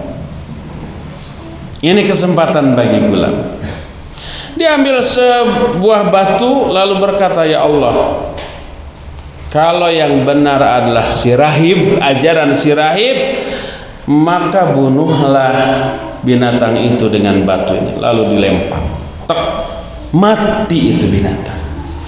Ini kesempatan bagi Gulam. Dia ambil sebuah batu lalu berkata, ya Allah, kalau yang benar adalah si rahib, ajaran si rahib, maka bunuhlah binatang itu dengan batu ini. Lalu dilempar, tek, mati itu binatang.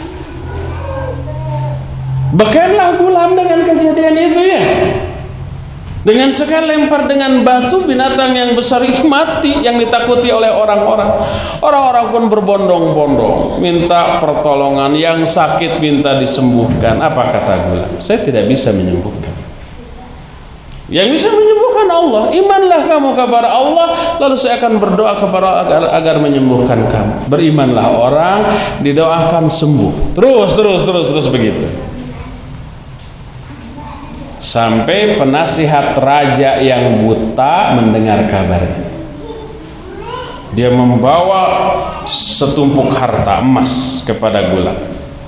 Bekanlah Gulam dengan kejadian itu ya. Dengan sekali lempar dengan batu, binatang yang besar itu mati, yang ditakuti oleh orang-orang. Orang-orang pun berbondong-bondong minta pertolongan, yang sakit minta disembuhkan. Apa kata Gulam? Saya tidak bisa menyembuhkan. Yang bisa menyembuhkan Allah. Imanlah kamu kepada Allah, lalu saya akan berdoa kepada Allah agar menyembuhkan kamu. Berimanlah orang, didoakan sembuh. Terus begitu. Sampai penasihat raja yang buta mendengar kabar ini. Dia membawa setumpuk harta emas kepada Gulam.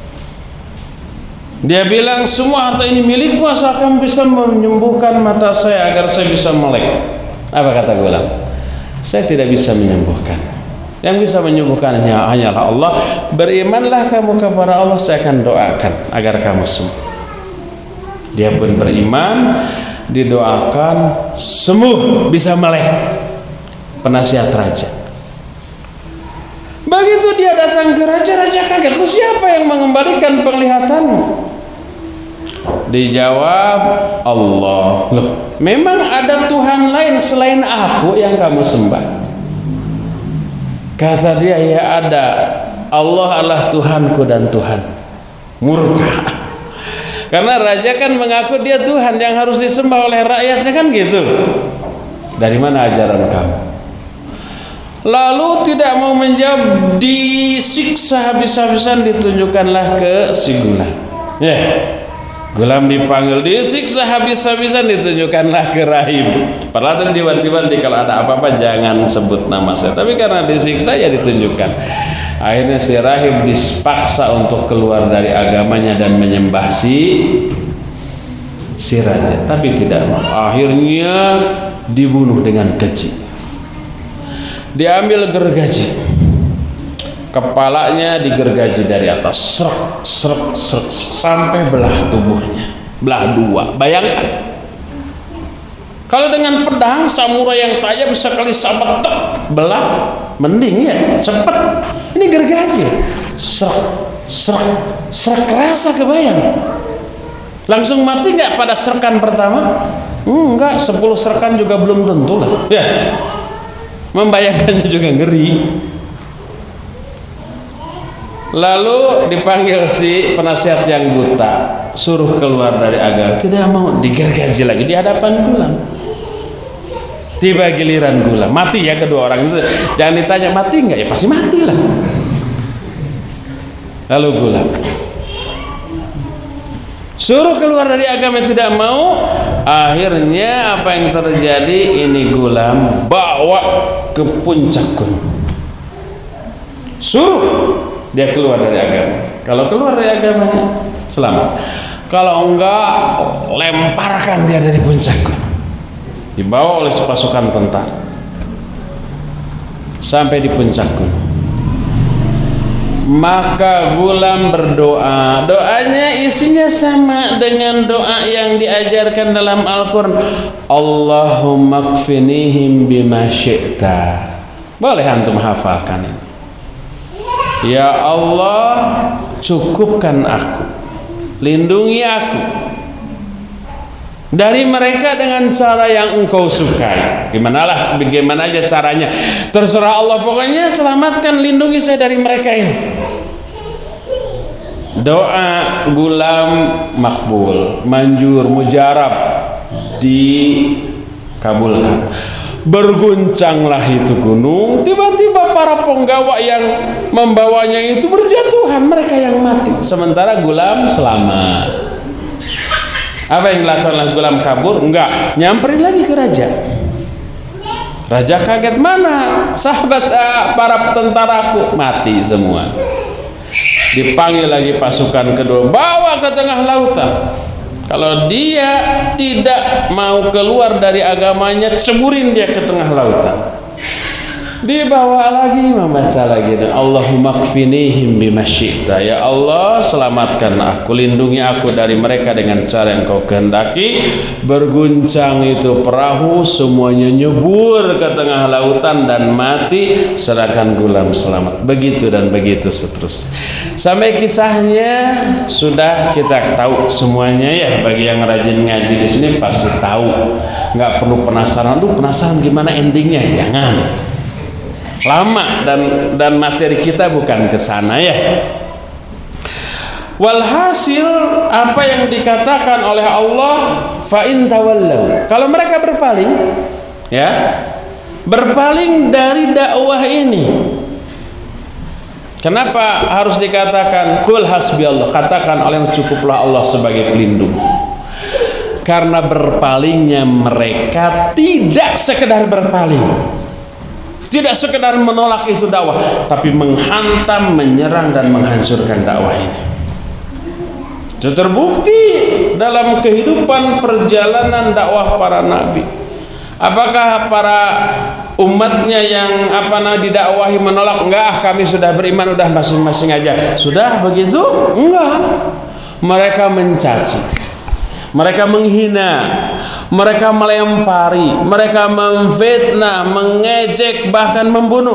Dia bilang, semua harta ini milikku asalkan bisa menyembuhkan mata saya agar saya bisa melek. Apa kata Gulam? Saya tidak bisa menyembuhkan. Yang bisa menyembuhkannya hanyalah Allah. Berimanlah kamu kepada Allah, saya akan doakan agar kamu sembuh. Dia pun beriman, didoakan, sembuh, bisa melek. Penasihat raja. Begitu dia datang ke raja, raja kaget. Terus siapa yang mengembalikan penglihatanmu? Dijawab, Allah. Loh, memang ada Tuhan lain selain aku yang kamu sembah? Kata dia, ya ada. Allah adalah Tuhanku dan Tuhan. Murka. Karena raja kan mengaku dia Tuhan yang harus disembah oleh rakyatnya kan gitu. Dari mana ajaran kamu? Lalu tidak mau menjawab, disiksa habis-habisan, ditunjukkanlah ke si Gulam. Ya, Gulam dipanggil, disiksa habis-habisan, ditunjukkanlah ke rahib. Padahal tadi diwanti-wanti kalau ada apa-apa jangan sebut nama saya. Tapi karena disiksa ya ditunjukkan. Akhirnya si rahib dipaksa untuk keluar dari agamanya dan menyembah si raja, tapi tidak mau. Akhirnya dibunuh dengan keji. Diambil gergaji, kepalanya digergaji dari atas, srek sampai belah tubuhnya, belah dua. Bayangkan kalau dengan pedang samurai yang tajam bisa kali sama tek belah, mending ya cepet. Ini gergaji, srek serak kerasa kebayang. Langsung mati nggak pada serkan pertama? Enggak, 10 serkan juga belum tentu lah. Ya, membayangkannya juga ngeri. Lalu dipanggil si penasihat yang buta, suruh keluar dari agama, tidak mau, digergaji lagi di hadapan Gulam. Tiba giliran Gulam, mati ya kedua orang itu. Jangan ditanya mati nggak, ya pasti mati lah. Lalu Gulam suruh keluar dari agama, tidak mau. Akhirnya apa yang terjadi? Ini Gulam bawa ke puncak gunung, suruh dia keluar dari agama. Kalau keluar dari agamanya selamat, kalau enggak lemparkan dia dari puncak gunung. Dibawa oleh pasukan tentara sampai di puncak gunung. Maka Gulam berdoa. Doanya isinya sama dengan doa yang diajarkan dalam Al-Quran. Allahumma kfinihim bima syi'ta. Boleh antum hafalkan ini. Ya Allah, cukupkan aku, lindungi aku dari mereka dengan cara yang engkau sukai. Bagaimana aja caranya, terserah Allah, pokoknya selamatkan, lindungi saya dari mereka ini. Doa Gulam makbul, manjur, mujarab, dikabulkan. Berguncanglah itu gunung. Tiba-tiba para penggawa yang membawanya itu berjatuhan, mereka yang mati, sementara Gulam selamat. Apa yang dilakukan Gulam? Kabur? Enggak, nyamperin lagi ke raja. Raja kaget, mana sahabat para tentaraku? Mati semua. Dipanggil lagi pasukan kedua, bawa ke tengah lautan. Kalau dia tidak mau keluar dari agamanya, ceburin dia ke tengah lautan. Dibawa lagi, membaca lagi, Allahumma kfinihim bima syi'ta. Ya Allah, selamatkan aku, lindungi aku dari mereka dengan cara yang kau kehendaki. Berguncang itu perahu, semuanya nyebur ke tengah lautan dan mati, sedangkan Gulam selamat. Begitu dan begitu seterusnya. Sampai kisahnya sudah kita tahu semuanya ya. Bagi yang rajin ngaji di sini pasti tahu. Nggak perlu penasaran. Penasaran gimana endingnya? Jangan. Lama dan materi kita bukan ke sana ya. Walhasil apa yang dikatakan oleh Allah, fa in tawallau, kalau mereka berpaling ya, berpaling dari dakwah ini. Kenapa harus dikatakan qul hasbiyallah, katakan oleh cukuplah Allah sebagai pelindung? Karena berpalingnya mereka tidak sekedar berpaling, tidak sekedar menolak itu dakwah, tapi menghantam, menyerang dan menghancurkan dakwah ini. Itu terbukti dalam kehidupan perjalanan dakwah para nabi. Apakah para umatnya yang didakwahi menolak? Enggak, kami sudah beriman, udah masing-masing aja. Sudah begitu? Enggak. Mereka mencaci, mereka menghina, mereka melempari, mereka memfitnah, mengejek, bahkan membunuh.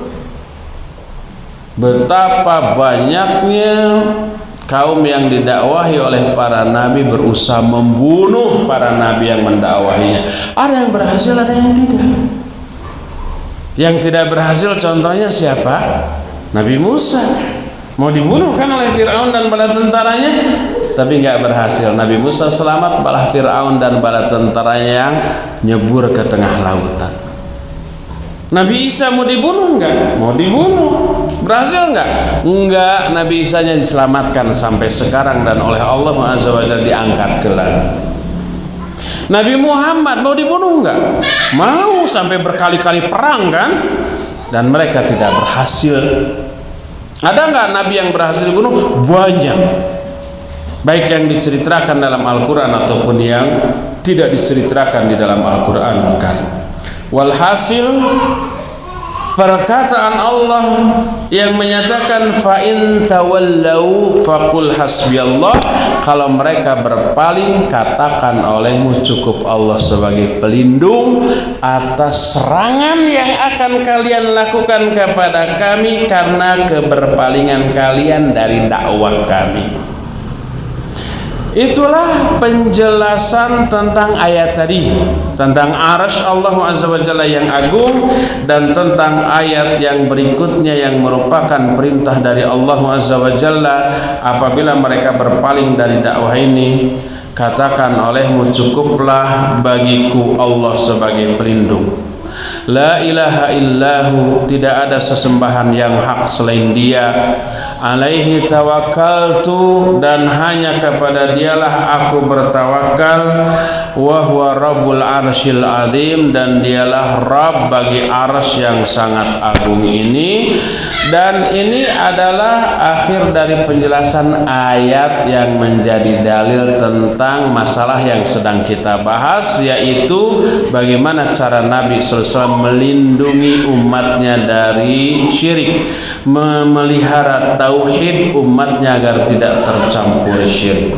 Betapa banyaknya kaum yang didakwahi oleh para nabi berusaha membunuh para nabi yang mendakwahinya. Ada yang berhasil, ada yang tidak. Yang tidak berhasil contohnya siapa? Nabi Musa. Mau dibunuh kan oleh Fir'aun dan bala tentaranya, tapi nggak berhasil. Nabi Musa selamat, balah Fir'aun dan bala tentaranya yang nyebur ke tengah lautan. Nabi Isa mau dibunuh nggak? Mau dibunuh. Berhasil nggak? Enggak. Nabi Isa-nya diselamatkan sampai sekarang dan oleh Allah Azza wa Jalla diangkat ke langit. Nabi Muhammad mau dibunuh nggak? Mau, sampai berkali-kali perang kan? Dan mereka tidak berhasil. Ada nggak nabi yang berhasil dibunuh? Banyak. Baik yang diceritakan dalam Al-Quran ataupun yang tidak diceritakan di dalam Al-Quran Al-Karim. Walhasil perkataan Allah yang menyatakan fa in tawallau faqul hasbiyallah, kalau mereka berpaling katakan olehmu cukup Allah sebagai pelindung atas serangan yang akan kalian lakukan kepada kami karena keberpalingan kalian dari dakwah kami. Itulah penjelasan tentang ayat tadi, tentang arsy Allah Azza wa Jalla yang agung, dan tentang ayat yang berikutnya yang merupakan perintah dari Allah Azza wa Jalla, apabila mereka berpaling dari dakwah ini, katakan olehmu cukuplah bagiku Allah sebagai pelindung. La ilaha illahu, tidak ada sesembahan yang hak selain Dia. Alaihi tawakkaltu, dan hanya kepada Dialah aku bertawakal. Wa huwa rabbul arsyil azim, dan Dialah Rabb bagi arsy yang sangat agung ini. Dan ini adalah akhir dari penjelasan ayat yang menjadi dalil tentang masalah yang sedang kita bahas, yaitu bagaimana cara Nabi SAW melindungi umatnya dari syirik, memelihara tauhid umatnya agar tidak tercampur syirik.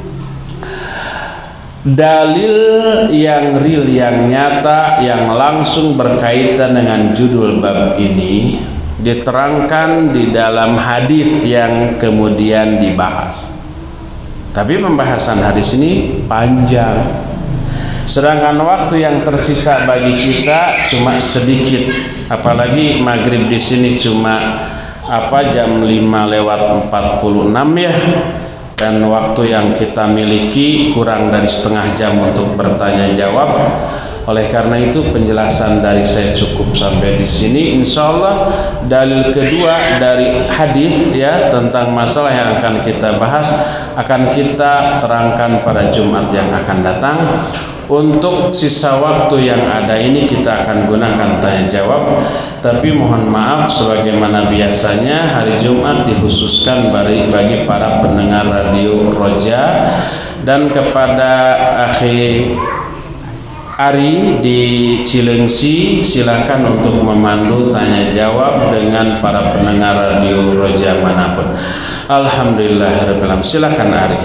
Dalil yang real, yang nyata, yang langsung berkaitan dengan judul bab ini diterangkan di dalam hadis yang kemudian dibahas. Tapi pembahasan hadis ini panjang, sedangkan waktu yang tersisa bagi kita cuma sedikit, apalagi maghrib di sini cuma jam 5:46 ya, dan waktu yang kita miliki kurang dari setengah jam untuk bertanya jawab. Oleh karena itu penjelasan dari saya cukup sampai di sini. Insyaallah dalil kedua dari hadis ya tentang masalah yang akan kita bahas akan kita terangkan pada Jumat yang akan datang. Untuk sisa waktu yang ada ini kita akan gunakan tanya jawab. Tapi mohon maaf, sebagaimana biasanya hari Jumat dikhususkan bagi para pendengar radio Roja, dan kepada akhi Ari di Cilengsi silakan untuk memandu tanya jawab dengan para pendengar radio Roja manapun. Alhamdulillahirabbil alamin. Silakan Ari.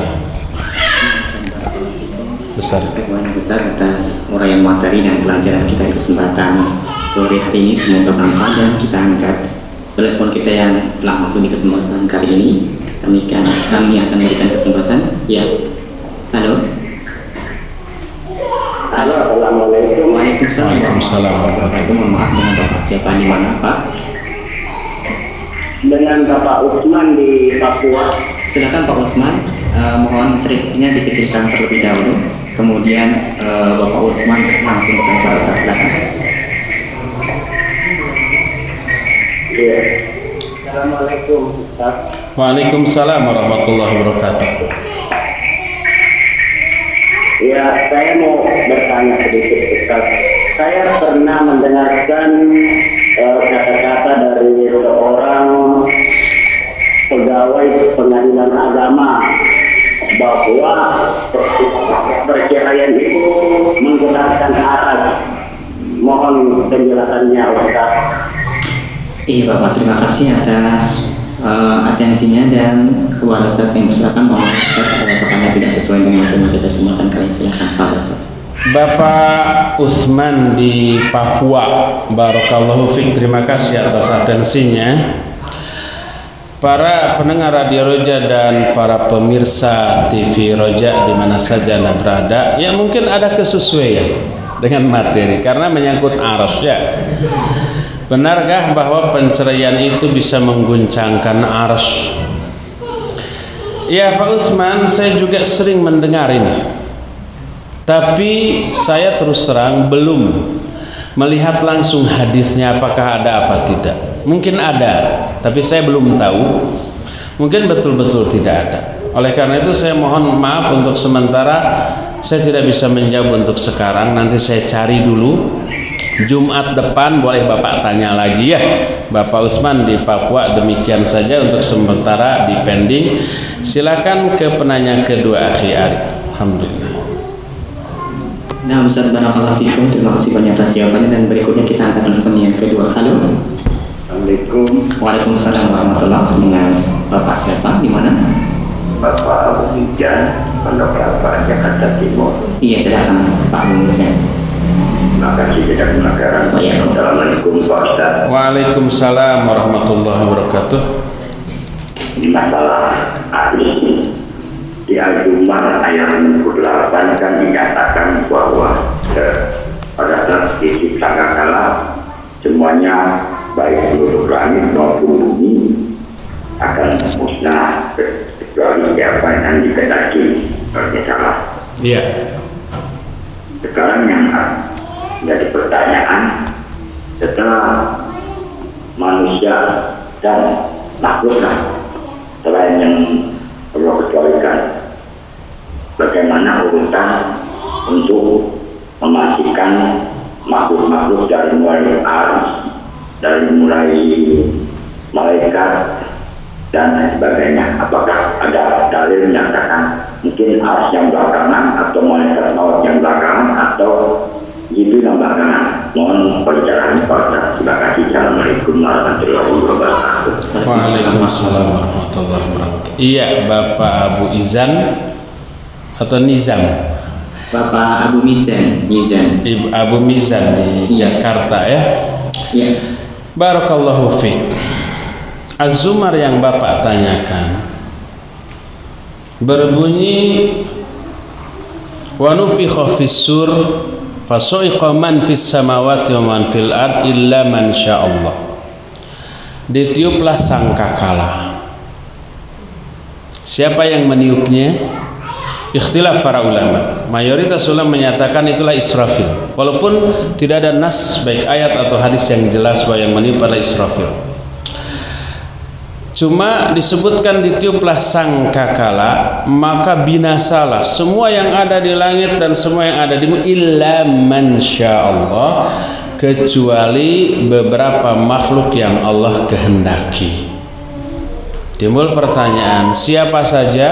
Besar atas uraian materi dan pelajaran kita kesempatan sore hari ini. Semoga bermanfaat dan kita angkat telepon kita yang telah masuk di kesempatan kali ini. Kami akan berikan kesempatan. Ya, halo. Halo, assalamualaikum. Waalaikumsalam. Mohon maaf, dengan Bapak siapa di mana, Pak? Dengan Bapak Usman di Papua. Silakan Pak Usman. Mohon televisinya dikecilkan terlebih dahulu. Kemudian Bapak Usman langsung bertanya pada Ustaz. Silakan. Ya. Assalamualaikum Ustaz. Waalaikumsalam warahmatullahi wabarakatuh. Ya, saya mau bertanya sedikit Ustaz. Saya pernah mendengarkan kata-kata dari seorang pegawai pengadilan agama bahwa perceraian itu menggunakan arat. Mohon penjelasannya Ustaz. Iya Bapak, terima kasih atas atensinya, dan kepada Ustaz yang bersilakan bahwa Ustaz pertanyaan tidak sesuai dengan tema kita semakan kali ini. Silakan Pak Ustaz. Bapak Usman di Papua, barakallahu fiik, terima kasih atas atensinya. Para pendengar Radio Roja dan para pemirsa TV Roja di mana saja Anda berada, ya mungkin ada kesesuaian dengan materi karena menyangkut arsy ya. Benarkah bahwa penceraian itu bisa mengguncangkan arsy? Ya Pak Utsman, saya juga sering mendengar ini. Tapi saya terus terang belum melihat langsung hadisnya apakah ada apa tidak. Mungkin ada, tapi saya belum tahu. Mungkin betul-betul tidak ada. Oleh karena itu saya mohon maaf untuk sementara saya tidak bisa menjawab untuk sekarang. Nanti saya cari dulu. Jumat depan boleh Bapak tanya lagi ya. Bapak Usman di Papua, demikian saja untuk sementara di pending. Silakan ke penanya kedua akhi Ari. Alhamdulillah. Nah, Ustaz Barakallahu Fikum, terima kasih banyak atas jawabannya, dan berikutnya kita angkat telepon yang kedua. Halo. Assalamualaikum. Waalaikumsalam warahmatullahi wabarakatuh. Dengan Bapak siapa? Di mana? Bapak Abu Hijan, Pondok Kelapa, Jakarta Timur. Iya, silakan Pak Abu Hijan. Terima kasih tidak pelanggaran. Assalamualaikum Pak Ustaz. Waalaikumsalam warahmatullahi wabarakatuh. Ini masalah ahli. Di Al-Jum'ah ayat 68 kan dinyatakan bahwa pada saat dicipta sangkakala semuanya baik penduduk langit maupun bumi akan musnah kecuali siapa yang dikehendaki. Salah. Iya. Sekarang yang jadi pertanyaan, setelah manusia dan makhluk selain yang Allah kecualikan, bagaimana urutan untuk memastikan makhluk-makhluk dari mulai aras, dari mulai malaikat dan lain sebagainya? Apakah ada dalil menyatakan mungkin aras yang belakangan atau malaikat maut yang belakangan atau Jibril yang belakangan? Mohon pencerahan Pak Ustaz. Terima kasih. Assalamualaikum warahmatullahi wabarakatuh. Waalaikumsalam warahmatullahi wabarakatuh. Iya, Bapak Abu Izan atau Nizam? Bapak Abu Mizan. Ibu Abu Mizan di Jakarta ya. Iya. Barakallahu fiik. Az-Zumar yang Bapak tanyakan berbunyi wa nufikha fis-sur fasu'iqa man fis samawati wa man fil ard illa man sya'allah. Ditiuplah sangkakala. Siapa yang meniupnya? Ikhtilaf para ulama. Mayoritas ulama menyatakan itulah Israfil. Walaupun tidak ada nas baik ayat atau hadis yang jelas bahwa yang meniup adalah Israfil. Cuma disebutkan ditiuplah sangkakala, maka binasalah semua yang ada di langit dan semua yang ada di bumi illa man sya'allah, kecuali beberapa makhluk yang Allah kehendaki. Timbul pertanyaan, siapa saja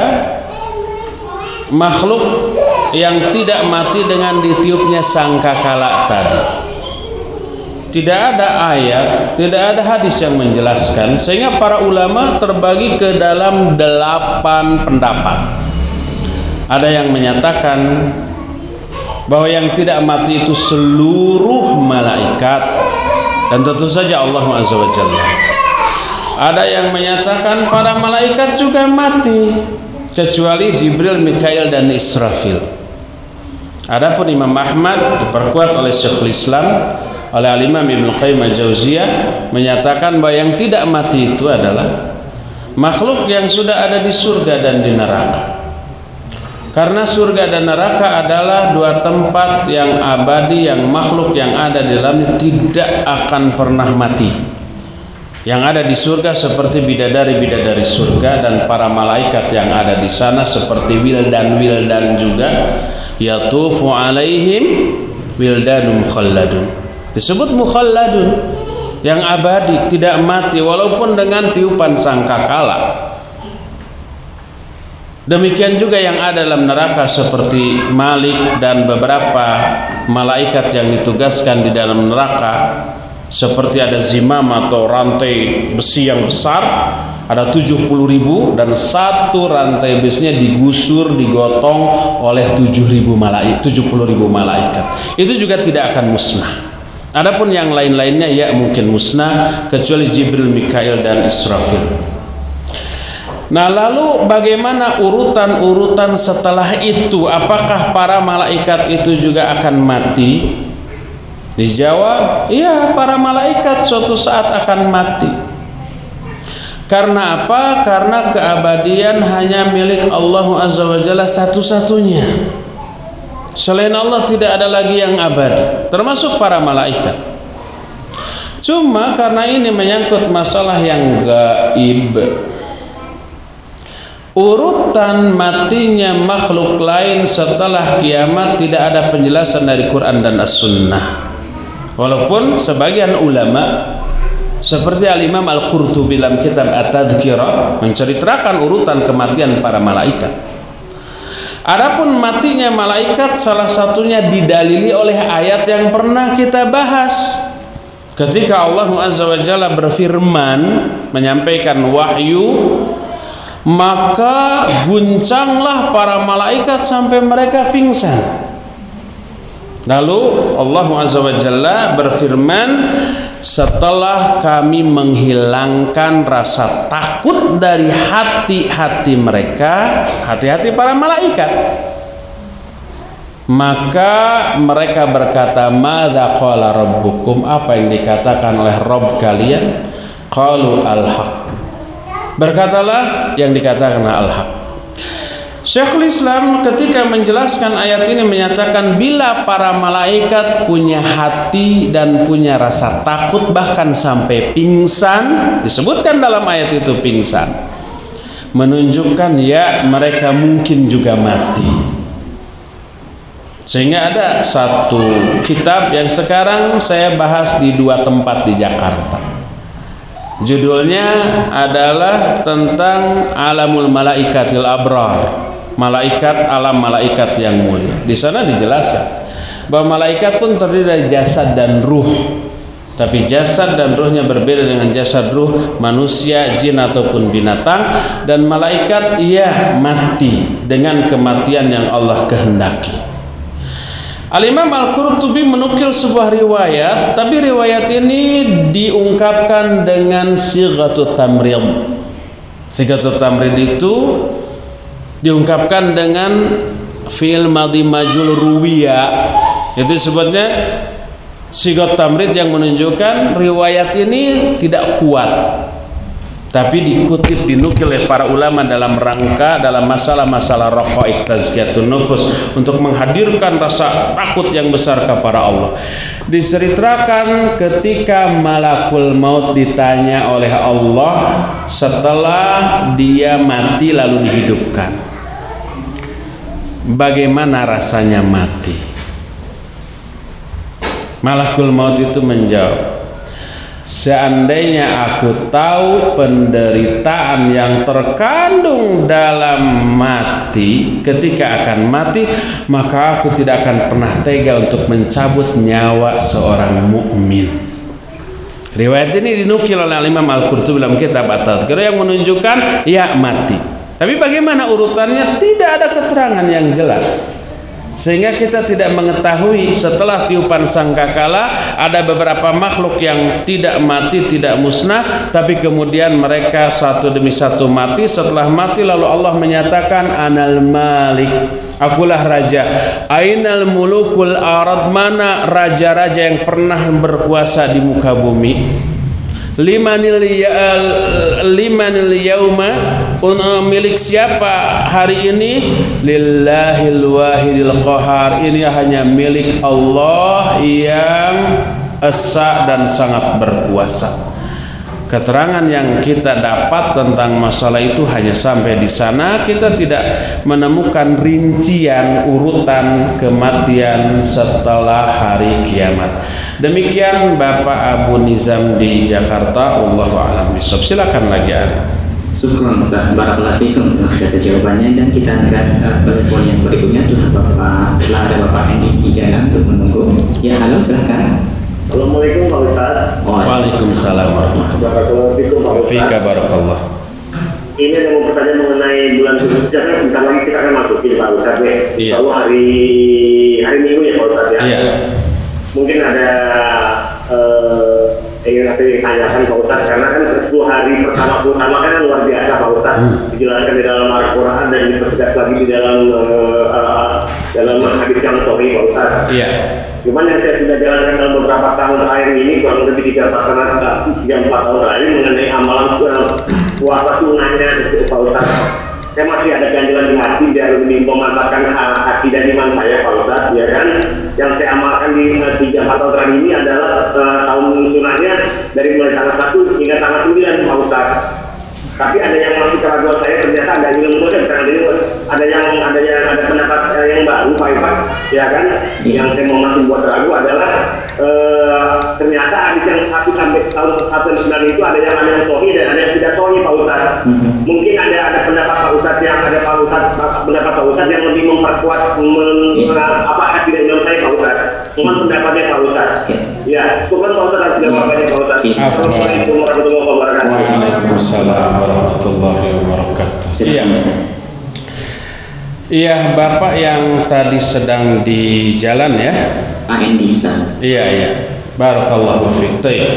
makhluk yang tidak mati dengan ditiupnya sangkakala tadi? Tidak ada ayat, tidak ada hadis yang menjelaskan, sehingga para ulama terbagi ke dalam 8 pendapat. Ada yang menyatakan bahwa yang tidak mati itu seluruh malaikat, dan tentu saja Allah Azza wa Jalla. Ada yang menyatakan para malaikat juga mati, kecuali Jibril, Mikail, dan Israfil. Adapun Imam Ahmad diperkuat oleh Syekhul Islam, oleh Al-Imam Ibnu Qayyim Al-Jauziyah, menyatakan bahwa yang tidak mati itu adalah makhluk yang sudah ada di surga dan di neraka. Karena surga dan neraka adalah 2 tempat yang abadi, yang makhluk yang ada di dalamnya tidak akan pernah mati. Yang ada di surga seperti bidadari-bidadari surga, dan para malaikat yang ada di sana seperti wildan-wildan juga, yatufu alaihim wildanum mukhalladun. Disebut mukhalladun, yang abadi, tidak mati walaupun dengan tiupan sangkakala. Demikian juga yang ada dalam neraka seperti Malik dan beberapa malaikat yang ditugaskan di dalam neraka, seperti ada zimam atau rantai besi yang besar, ada 70.000, dan satu rantai besinya digusur, digotong oleh 70.000 malaikat. Itu juga tidak akan musnah. Adapun yang lain-lainnya ya mungkin musnah, kecuali Jibril, Mikail, dan Israfil. Nah, lalu bagaimana urutan-urutan setelah itu? Apakah para malaikat itu juga akan mati? Dijawab, iya, para malaikat suatu saat akan mati. Karena apa? Karena keabadian hanya milik Allah Azza wa Jalla satu-satunya. Selain Allah tidak ada lagi yang abadi, termasuk para malaikat. Cuma karena ini menyangkut masalah yang gaib, urutan matinya makhluk lain setelah kiamat tidak ada penjelasan dari Quran dan As-Sunnah. Walaupun sebagian ulama seperti Al-Imam Al-Qurtubi dalam kitab At-Tadhkirah menceritakan urutan kematian para malaikat. Adapun matinya malaikat salah satunya didalili oleh ayat yang pernah kita bahas. Ketika Allah Azza wa Jalla berfirman menyampaikan wahyu, maka guncanglah para malaikat sampai mereka pingsan. Lalu Allah Azza wa Jalla berfirman, setelah kami menghilangkan rasa takut dari hati-hati mereka, hati-hati para malaikat, maka mereka berkata, madza qala rabbukum, apa yang dikatakan oleh Rabb kalian? Qalu al-haq, berkatalah yang dikatakan al-haq. Syekhul Islam ketika menjelaskan ayat ini menyatakan, bila para malaikat punya hati dan punya rasa takut bahkan sampai pingsan, disebutkan dalam ayat itu pingsan, menunjukkan ya mereka mungkin juga mati. Sehingga ada satu kitab yang sekarang saya bahas di 2 tempat di Jakarta. Judulnya adalah tentang Alamul Malaikatil Abrar, malaikat, alam malaikat yang mulia. Di sana dijelaskan bahwa malaikat pun terdiri dari jasad dan ruh, tapi jasad dan ruhnya berbeda dengan jasad ruh manusia, jin ataupun binatang. Dan malaikat ia mati dengan kematian yang Allah kehendaki. Al-Imam Al-Qurtubi menukil sebuah riwayat, tapi riwayat ini diungkapkan dengan sighatut tamrid. Sighatut tamrid itu diungkapkan dengan fi'il madhi majul ruwiya. Itu sebutnya sighat tamrid yang menunjukkan riwayat ini tidak kuat, tapi dikutip, dinukil oleh para ulama dalam rangka dalam masalah-masalah raqaiq tazkiyatun nufus, untuk menghadirkan rasa takut yang besar kepada Allah. Diceritakan ketika malakul maut ditanya oleh Allah setelah dia mati lalu dihidupkan, bagaimana rasanya mati? Malakul maut itu menjawab, seandainya aku tahu penderitaan yang terkandung dalam mati ketika akan mati, maka aku tidak akan pernah tega untuk mencabut nyawa seorang mukmin. Riwayat ini dinukil oleh Imam Al-Qurtubi dalam kitab At-Tadhkirah yang menunjukkan ya mati. Tapi bagaimana urutannya tidak ada keterangan yang jelas, sehingga kita tidak mengetahui setelah tiupan sangkakala ada beberapa makhluk yang tidak mati, tidak musnah, tapi kemudian mereka satu demi satu mati. Setelah mati lalu Allah menyatakan, anal malik, akulah raja. Ainal mulukul arad, mana raja-raja yang pernah berkuasa di muka bumi? Limanil yauma, milik siapa hari ini? Lillahil wahidil qahar, ini hanya milik Allah yang esa dan sangat berkuasa. Keterangan yang kita dapat tentang masalah itu hanya sampai di sana. Kita tidak menemukan rincian urutan kematian setelah hari kiamat. Demikian Bapak Abu Nizam di Jakarta. Wallahu a'lam bishawab. Silakan lagi Ari. Syukran Ustaz, barakallahu fiikum atas jawabannya. Dan kita angkat telepon yang berikutnya. Telah ada Bapak yang di jalan untuk menunggu. Ya, halo, silakan. Assalamualaikum Pak Ustaz. Waalaikumsalam warahmatullahi wabarakatuh. Fika barakallah. Ini ada mau bertanya mengenai bulan Zulhijjah, kan bentar lagi kita akan masukin Pak Ustaz ya. Iya. Lalu hari Minggu ya Pak Ustaz ya. Iya. Mungkin ada ingin saya tanyakan Pak Ustaz, karena kan 10 hari pertama kan luar biasa Pak Ustaz. Dijelaskan di dalam Al-Quran dan dipertegas lagi di dalam hadis yang sahih Pak Ustaz. Iya. Cuman yang saya sudah jalankan dalam beberapa tahun terakhir ini, kurang lebih 3-4 tahun terakhir, mengenai amalan puasa sunnahnya Pak Ustaz. Saya masih ada ganjalan di hati dari memanfaatkan hati dan iman saya Pak Ustaz, ya kan. Yang saya amalkan di 3-4 tahun terakhir ini adalah tahun sunnahnya dari mulai tanggal 1 hingga tanggal 9 Pak Ustaz. Tapi ada yang masih keraguan saya, ternyata ada ilmu dan ada pendapat yang baru Pak Ivan, ya kan. Yang saya mau masih buat ragu adalah ternyata hadis yang 1 sampai tahun 1 itu ada yang sahih dan ada yang tidak sahih Pak Ustadz. Mungkin ada pendapat Pak Ustadz yang lebih memperkuat hadis yang saya Pak Ustadz. Mohon pendapatnya Pak Ustadz. Ya, bukan Pak Ustadz jawabannya Pak Ustadz. Assalamualaikum warahmatullahi wabarakatuh. Waalaikumsalam warahmatullahi wabarakatuh. Iya, Bapak yang tadi sedang di jalan ya. AND Ustaz. Iya. Barakallahu fiik.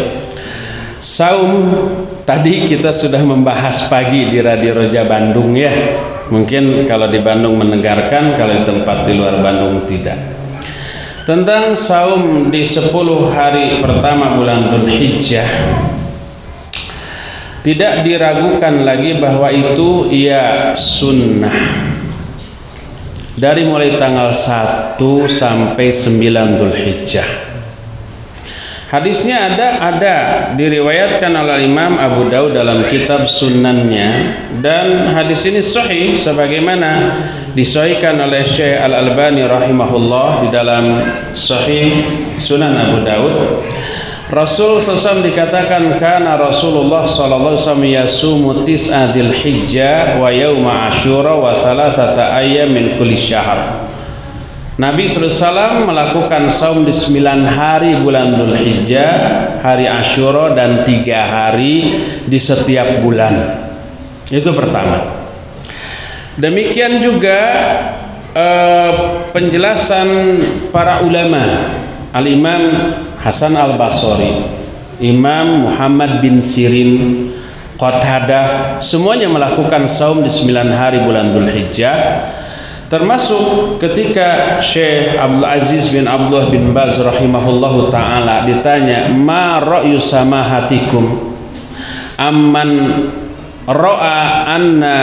Saum tadi kita sudah membahas pagi di Radio Roja Bandung ya. Mungkin kalau di Bandung mendengarkan, kalau di tempat di luar Bandung tidak. Tentang saum di 10 hari pertama bulan Dzulhijjah. Tidak diragukan lagi bahwa itu ia sunnah. Dari mulai tanggal 1 sampai 9 Dzulhijjah. Hadisnya ada diriwayatkan oleh Imam Abu Daud dalam kitab Sunannya, dan hadis ini sahih sebagaimana disahihkan oleh Syekh Al-Albani rahimahullah di dalam Sahih Sunan Abu Daud. Rasul SAW dikatakan kana Rasulullah sallallahu alaihi wasallam yasumu tis'a Dzulhijjah wa yauma Asyura wa thalathata ayyam min kulli syahr. Nabi SAW melakukan saum di 9 hari bulan Dzulhijjah, hari Asyura dan 3 hari di setiap bulan. Itu pertama. Demikian juga penjelasan para ulama. Al-Imam Hasan Al-Basri, Imam Muhammad bin Sirin, Qatadah, semuanya melakukan saum di 9 hari bulan Dzulhijjah. Termasuk ketika Syekh Abdul Aziz bin Abdullah bin Baz rahimahullahu ta'ala ditanya, ma ra'yu samahatikum amman ra'a anna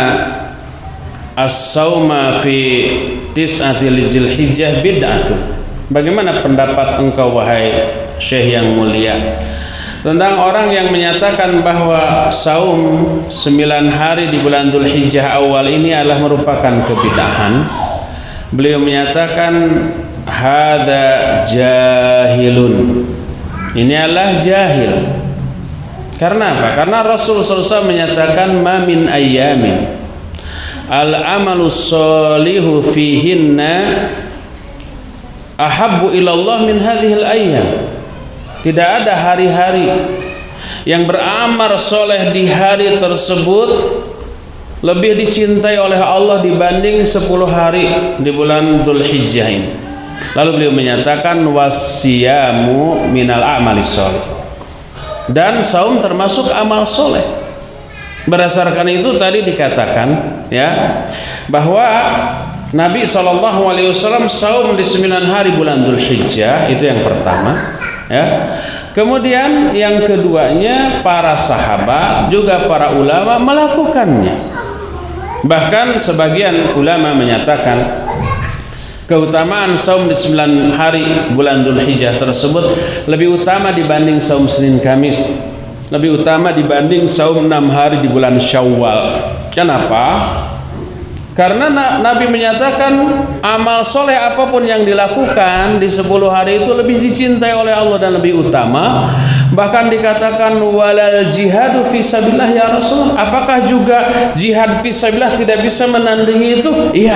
as-sawma fi tis'atil Dzulhijjah bid'atun. Bagaimana pendapat engkau wahai Syekh yang mulia tentang orang yang menyatakan bahwa saum 9 hari di bulan Dzulhijjah awal ini adalah merupakan kebid'ahan? Beliau menyatakan hadza jahilun. Ini adalah jahil. Karena apa? Karena Rasul SAW menyatakan ma min ayyamin al-amalu sholihu fihinna ahabbu ilallah min hadhil ayyam. Tidak ada hari-hari yang beramal soleh di hari tersebut lebih dicintai oleh Allah dibanding 10 hari di bulan Dzulhijjah ini. Lalu beliau menyatakan wasiyamu minal amali sholih, dan saum termasuk amal soleh. Berdasarkan itu tadi dikatakan ya bahwa Nabi SAW saum di 9 hari bulan Dzulhijjah, itu yang pertama ya. Kemudian yang keduanya para sahabat juga para ulama melakukannya. Bahkan sebagian ulama menyatakan keutamaan saum di 9 hari bulan Dzulhijjah tersebut lebih utama dibanding saum Senin Kamis, lebih utama dibanding saum 6 hari di bulan Syawal. Kenapa? Karena Nabi menyatakan amal soleh apapun yang dilakukan di 10 hari itu lebih dicintai oleh Allah dan lebih utama. Bahkan dikatakan walal jihadu fisabilillah ya Rasul. Apakah juga jihad fisabilillah tidak bisa menandingi itu? Iya.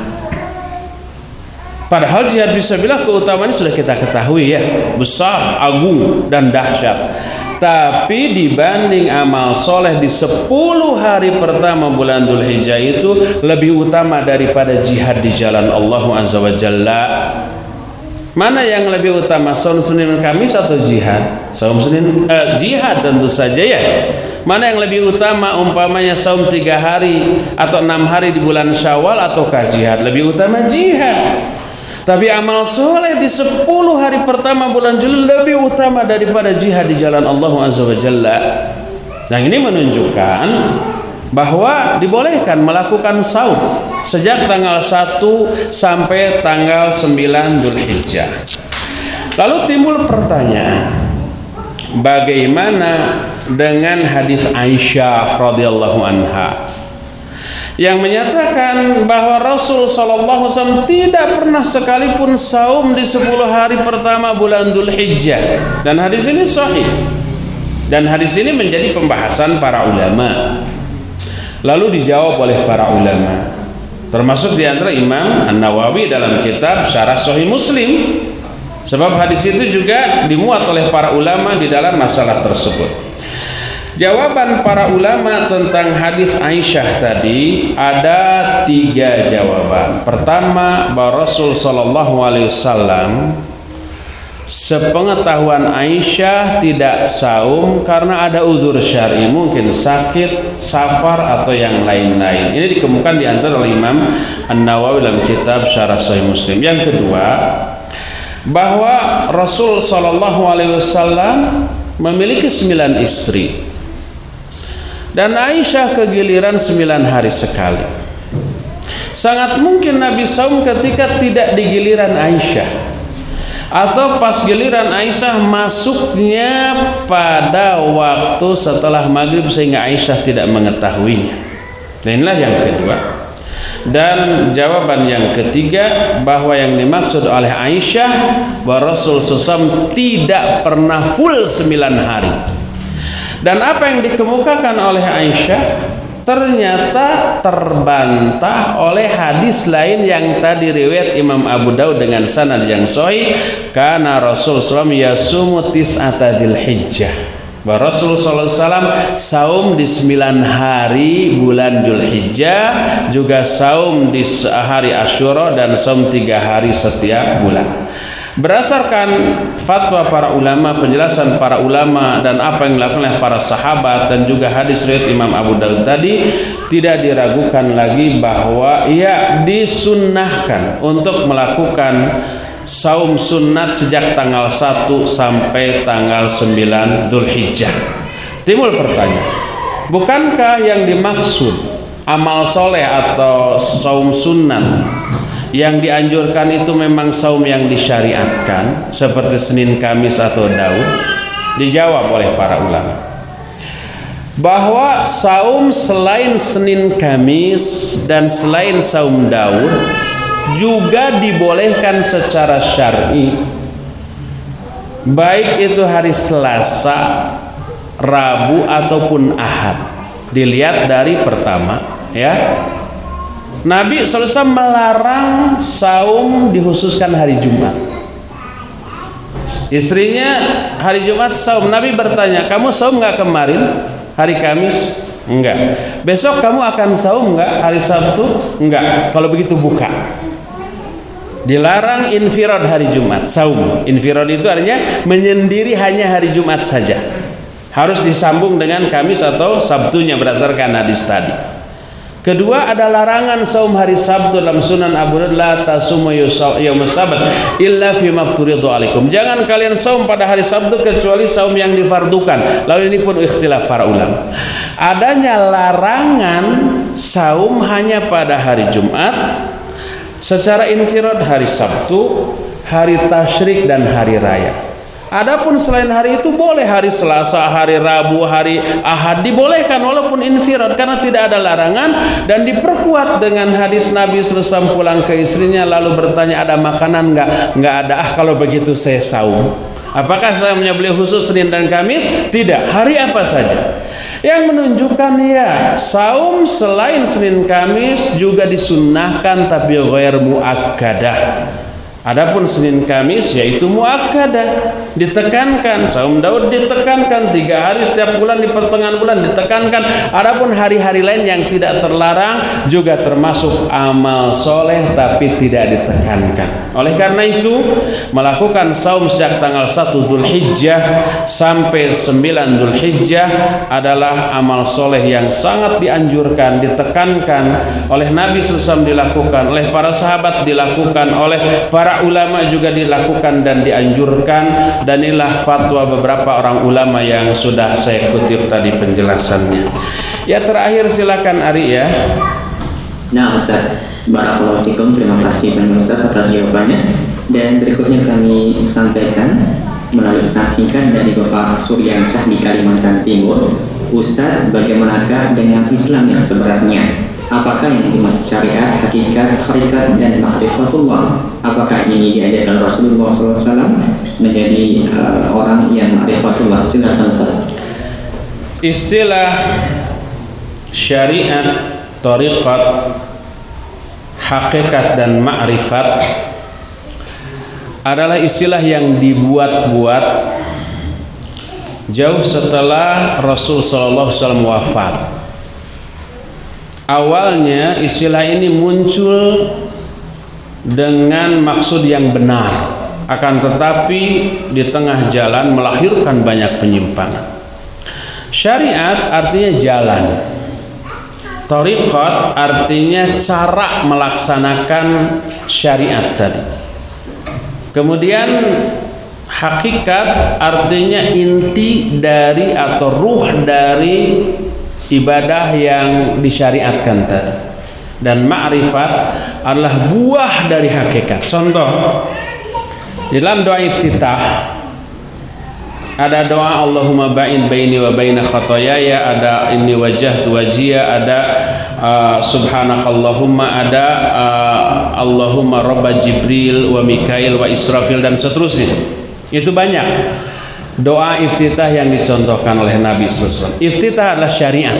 Padahal jihad fisabilillah keutamaannya sudah kita ketahui ya, besar, agung dan dahsyat. Tapi dibanding amal soleh di 10 hari pertama bulan Dzulhijjah itu lebih utama daripada jihad di jalan Allah Azza wa Jalla. Mana yang lebih utama, saum Senin Kamis atau jihad? Saum Senin jihad tentu saja ya. Mana yang lebih utama, umpamanya saum 3 hari atau 6 hari di bulan Syawal ataukah jihad? Lebih utama jihad. Tapi amal soleh di 10 hari pertama bulan Jul lebih utama daripada jihad di jalan Allah Azza wa Jalla. Nah, ini menunjukkan bahwa dibolehkan melakukan saum sejak tanggal 1 sampai tanggal 9 Dzulhijjah. Lalu timbul pertanyaan, bagaimana dengan hadis Aisyah radhiyallahu anha yang menyatakan bahwa Rasul SAW tidak pernah sekalipun saum di 10 hari pertama bulan Dzulhijjah, dan hadis ini sahih, dan hadis ini menjadi pembahasan para ulama. Lalu dijawab oleh para ulama, termasuk di antara Imam An-Nawawi dalam kitab Syarah Sahih Muslim, sebab hadis itu juga dimuat oleh para ulama di dalam masalah tersebut. Jawaban para ulama tentang hadis Aisyah tadi ada 3 jawaban. Pertama, bahwa Rasul SAW sepengetahuan Aisyah tidak saum karena ada uzur syar'i, mungkin sakit, safar atau yang lain-lain. Ini dikemukakan di antara Imam An-Nawawi dalam kitab Syarah Sahih Muslim. Yang kedua, bahwa Rasul SAW memiliki 9 istri, dan Aisyah kegiliran 9 hari sekali. Sangat mungkin Nabi saum ketika tidak di giliran Aisyah, atau pas giliran Aisyah masuknya pada waktu setelah maghrib sehingga Aisyah tidak mengetahuinya. Dan inilah yang kedua. Dan jawaban yang ketiga, bahwa yang dimaksud oleh Aisyah bahwa Rasul SAW tidak pernah full 9 hari. Dan apa yang dikemukakan oleh Aisyah ternyata terbantah oleh hadis lain yang tadi riwayat Imam Abu Daud dengan sanad yang sahih, karena Rasul SAW yasumu tis'ata Dzulhijjah, bahwa Rasul SAW saum di 9 hari bulan Dzulhijjah, juga saum di hari Asyura, dan saum 3 hari setiap bulan. Berdasarkan fatwa para ulama, penjelasan para ulama, dan apa yang dilakukan oleh para sahabat, dan juga hadis riwayat Imam Abu Daud tadi, tidak diragukan lagi bahwa ia disunnahkan untuk melakukan saum sunat sejak tanggal 1 sampai tanggal 9 Dzulhijjah. Timbul pertanyaan, bukankah yang dimaksud amal soleh atau saum sunat yang dianjurkan itu memang saum yang disyariatkan seperti Senin, Kamis atau Daud? Dijawab oleh para ulama bahwa saum selain Senin, Kamis dan selain saum Daud juga dibolehkan secara syar'i, baik itu hari Selasa, Rabu ataupun Ahad. Dilihat dari pertama, ya, Nabi SAW melarang saum dikhususkan hari Jumat. Istrinya hari Jumat saum. Nabi bertanya, kamu saum nggak kemarin hari Kamis? Enggak. Besok kamu akan saum nggak hari Sabtu? Enggak. Kalau begitu buka. Dilarang infirad hari Jumat saum. Infirad itu artinya menyendiri hanya hari Jumat saja. Harus disambung dengan Kamis atau Sabtunya berdasarkan hadis tadi. Kedua, ada larangan saum hari Sabtu dalam Sunan Abu Daud, la tasumu yaumas sabt illa fi mafturidhu alaikum. Jangan kalian saum pada hari Sabtu kecuali saum yang difardukan. Lalu ini pun ikhtilaf para ulama. Adanya larangan saum hanya pada hari Jumat, secara infirad hari Sabtu, hari tasyrik dan hari raya. Adapun selain hari itu boleh hari Selasa, hari Rabu, hari Ahad dibolehkan walaupun infirad karena tidak ada larangan, dan diperkuat dengan hadis Nabi selesai pulang ke istrinya lalu bertanya, ada makanan enggak? Enggak ada. Ah, kalau begitu saya saum. Apakah saumnya beliau khusus Senin dan Kamis? Tidak, hari apa saja. Yang menunjukkan ya saum selain Senin Kamis juga disunnahkan tapi ghair muakkadah. Adapun Senin Kamis yaitu muakkadah, ditekankan. Saum Daud ditekankan 3 hari setiap bulan di pertengahan bulan ditekankan. Adapun hari-hari lain yang tidak terlarang juga termasuk amal soleh tapi tidak ditekankan. Oleh karena itu melakukan saum sejak tanggal 1 Dzulhijjah sampai 9 Dzulhijjah adalah amal soleh yang sangat dianjurkan, ditekankan oleh Nabi SAW, dilakukan oleh para sahabat, dilakukan oleh para ulama juga dilakukan dan dianjurkan, dan inilah fatwa beberapa orang ulama yang sudah saya kutip tadi penjelasannya. Ya, terakhir silakan Ari ya. Nah Ustaz, barakallahu fikum, terima kasih banyak Ustaz atas jawabannya. Dan berikutnya kami sampaikan melalui pesan singkat dari Bapak Suryansyah di Kalimantan Timur. Ustaz, bagaimanakah dengan Islam yang sebenarnya? apakah yang dimaksud syariat, hakikat, hakikat, dan ma'rifatullah? Apakah ini diajarkan Rasulullah SAW menjadi orang yang ma'rifatullah? Silakan Ustaz. Istilah syariat, thariqat, hakikat, dan ma'rifat adalah istilah yang dibuat-buat jauh setelah Rasul sallallahu alaihi wasallam wafat. Awalnya istilah ini muncul dengan maksud yang benar, akan tetapi di tengah jalan melahirkan banyak penyimpangan. Syariat artinya jalan, thariqat artinya cara melaksanakan syariat tadi. Kemudian hakikat artinya inti dari atau ruh dari ibadah yang disyariatkan tadi. Dan ma'rifat adalah buah dari hakikat. Contoh, di dalam doa iftitah ada doa Allahumma ba'in baini wa baina khotoyaya, ada inni wajjahtu wajhiya, ada subhanakallahumma, ada Allahumma rabba Jibril wa Mikail wa Israfil, dan seterusnya. Itu banyak doa iftitah yang dicontohkan oleh Nabi SAW. Iftitah adalah syariat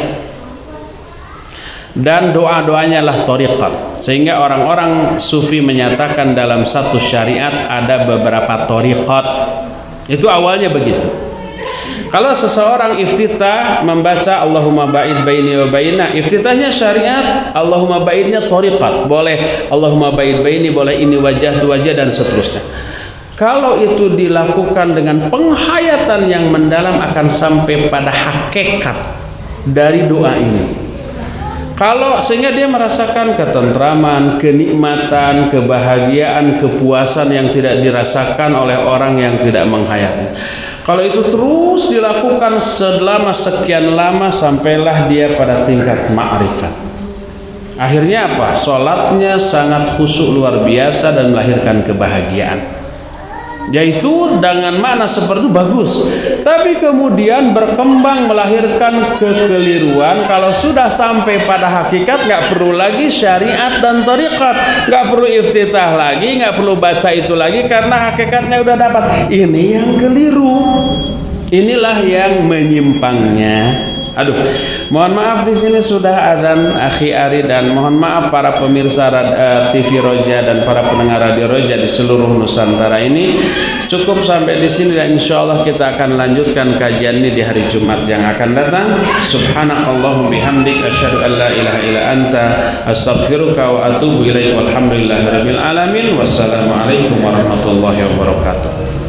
dan doa-doanya adalah thariqat, sehingga orang-orang sufi menyatakan dalam satu syariat ada beberapa thariqat. Itu awalnya begitu. Kalau seseorang iftitah membaca Allahumma ba'id baini wa baina, iftitahnya syariat, Allahumma ba'idnya thariqat, boleh Allahumma ba'id baini, boleh ini wajah tu wajah, dan seterusnya. Kalau itu dilakukan dengan penghayatan yang mendalam akan sampai pada hakikat dari doa ini. Kalau sehingga dia merasakan ketentraman, kenikmatan, kebahagiaan, kepuasan yang tidak dirasakan oleh orang yang tidak menghayati. Kalau itu terus dilakukan selama sekian lama sampailah dia pada tingkat ma'rifat. Akhirnya apa? Salatnya sangat khusyuk luar biasa dan melahirkan kebahagiaan. Yaitu dengan makna seperti itu bagus, tapi kemudian berkembang melahirkan kekeliruan. Kalau sudah sampai pada hakikat, nggak perlu lagi syariat dan thariqat, nggak perlu iftitah lagi, nggak perlu baca itu lagi, karena hakikatnya udah dapat. Ini yang keliru, inilah yang menyimpangnya. Aduh, mohon maaf di sini sudah adzan Akhi Ari, dan mohon maaf para pemirsa TV Roja dan para pendengar Radio Roja di seluruh Nusantara ini. Cukup sampai di sini, dan insya Allah kita akan lanjutkan kajian ini di hari Jumat yang akan datang. Subhanakallahumma bihamdik asyhadu an la ilaha illa anta astaghfiruka wa atubu ilaik. Walhamdulillahirabbil alamin. Wassalamualaikum warahmatullahi wabarakatuh.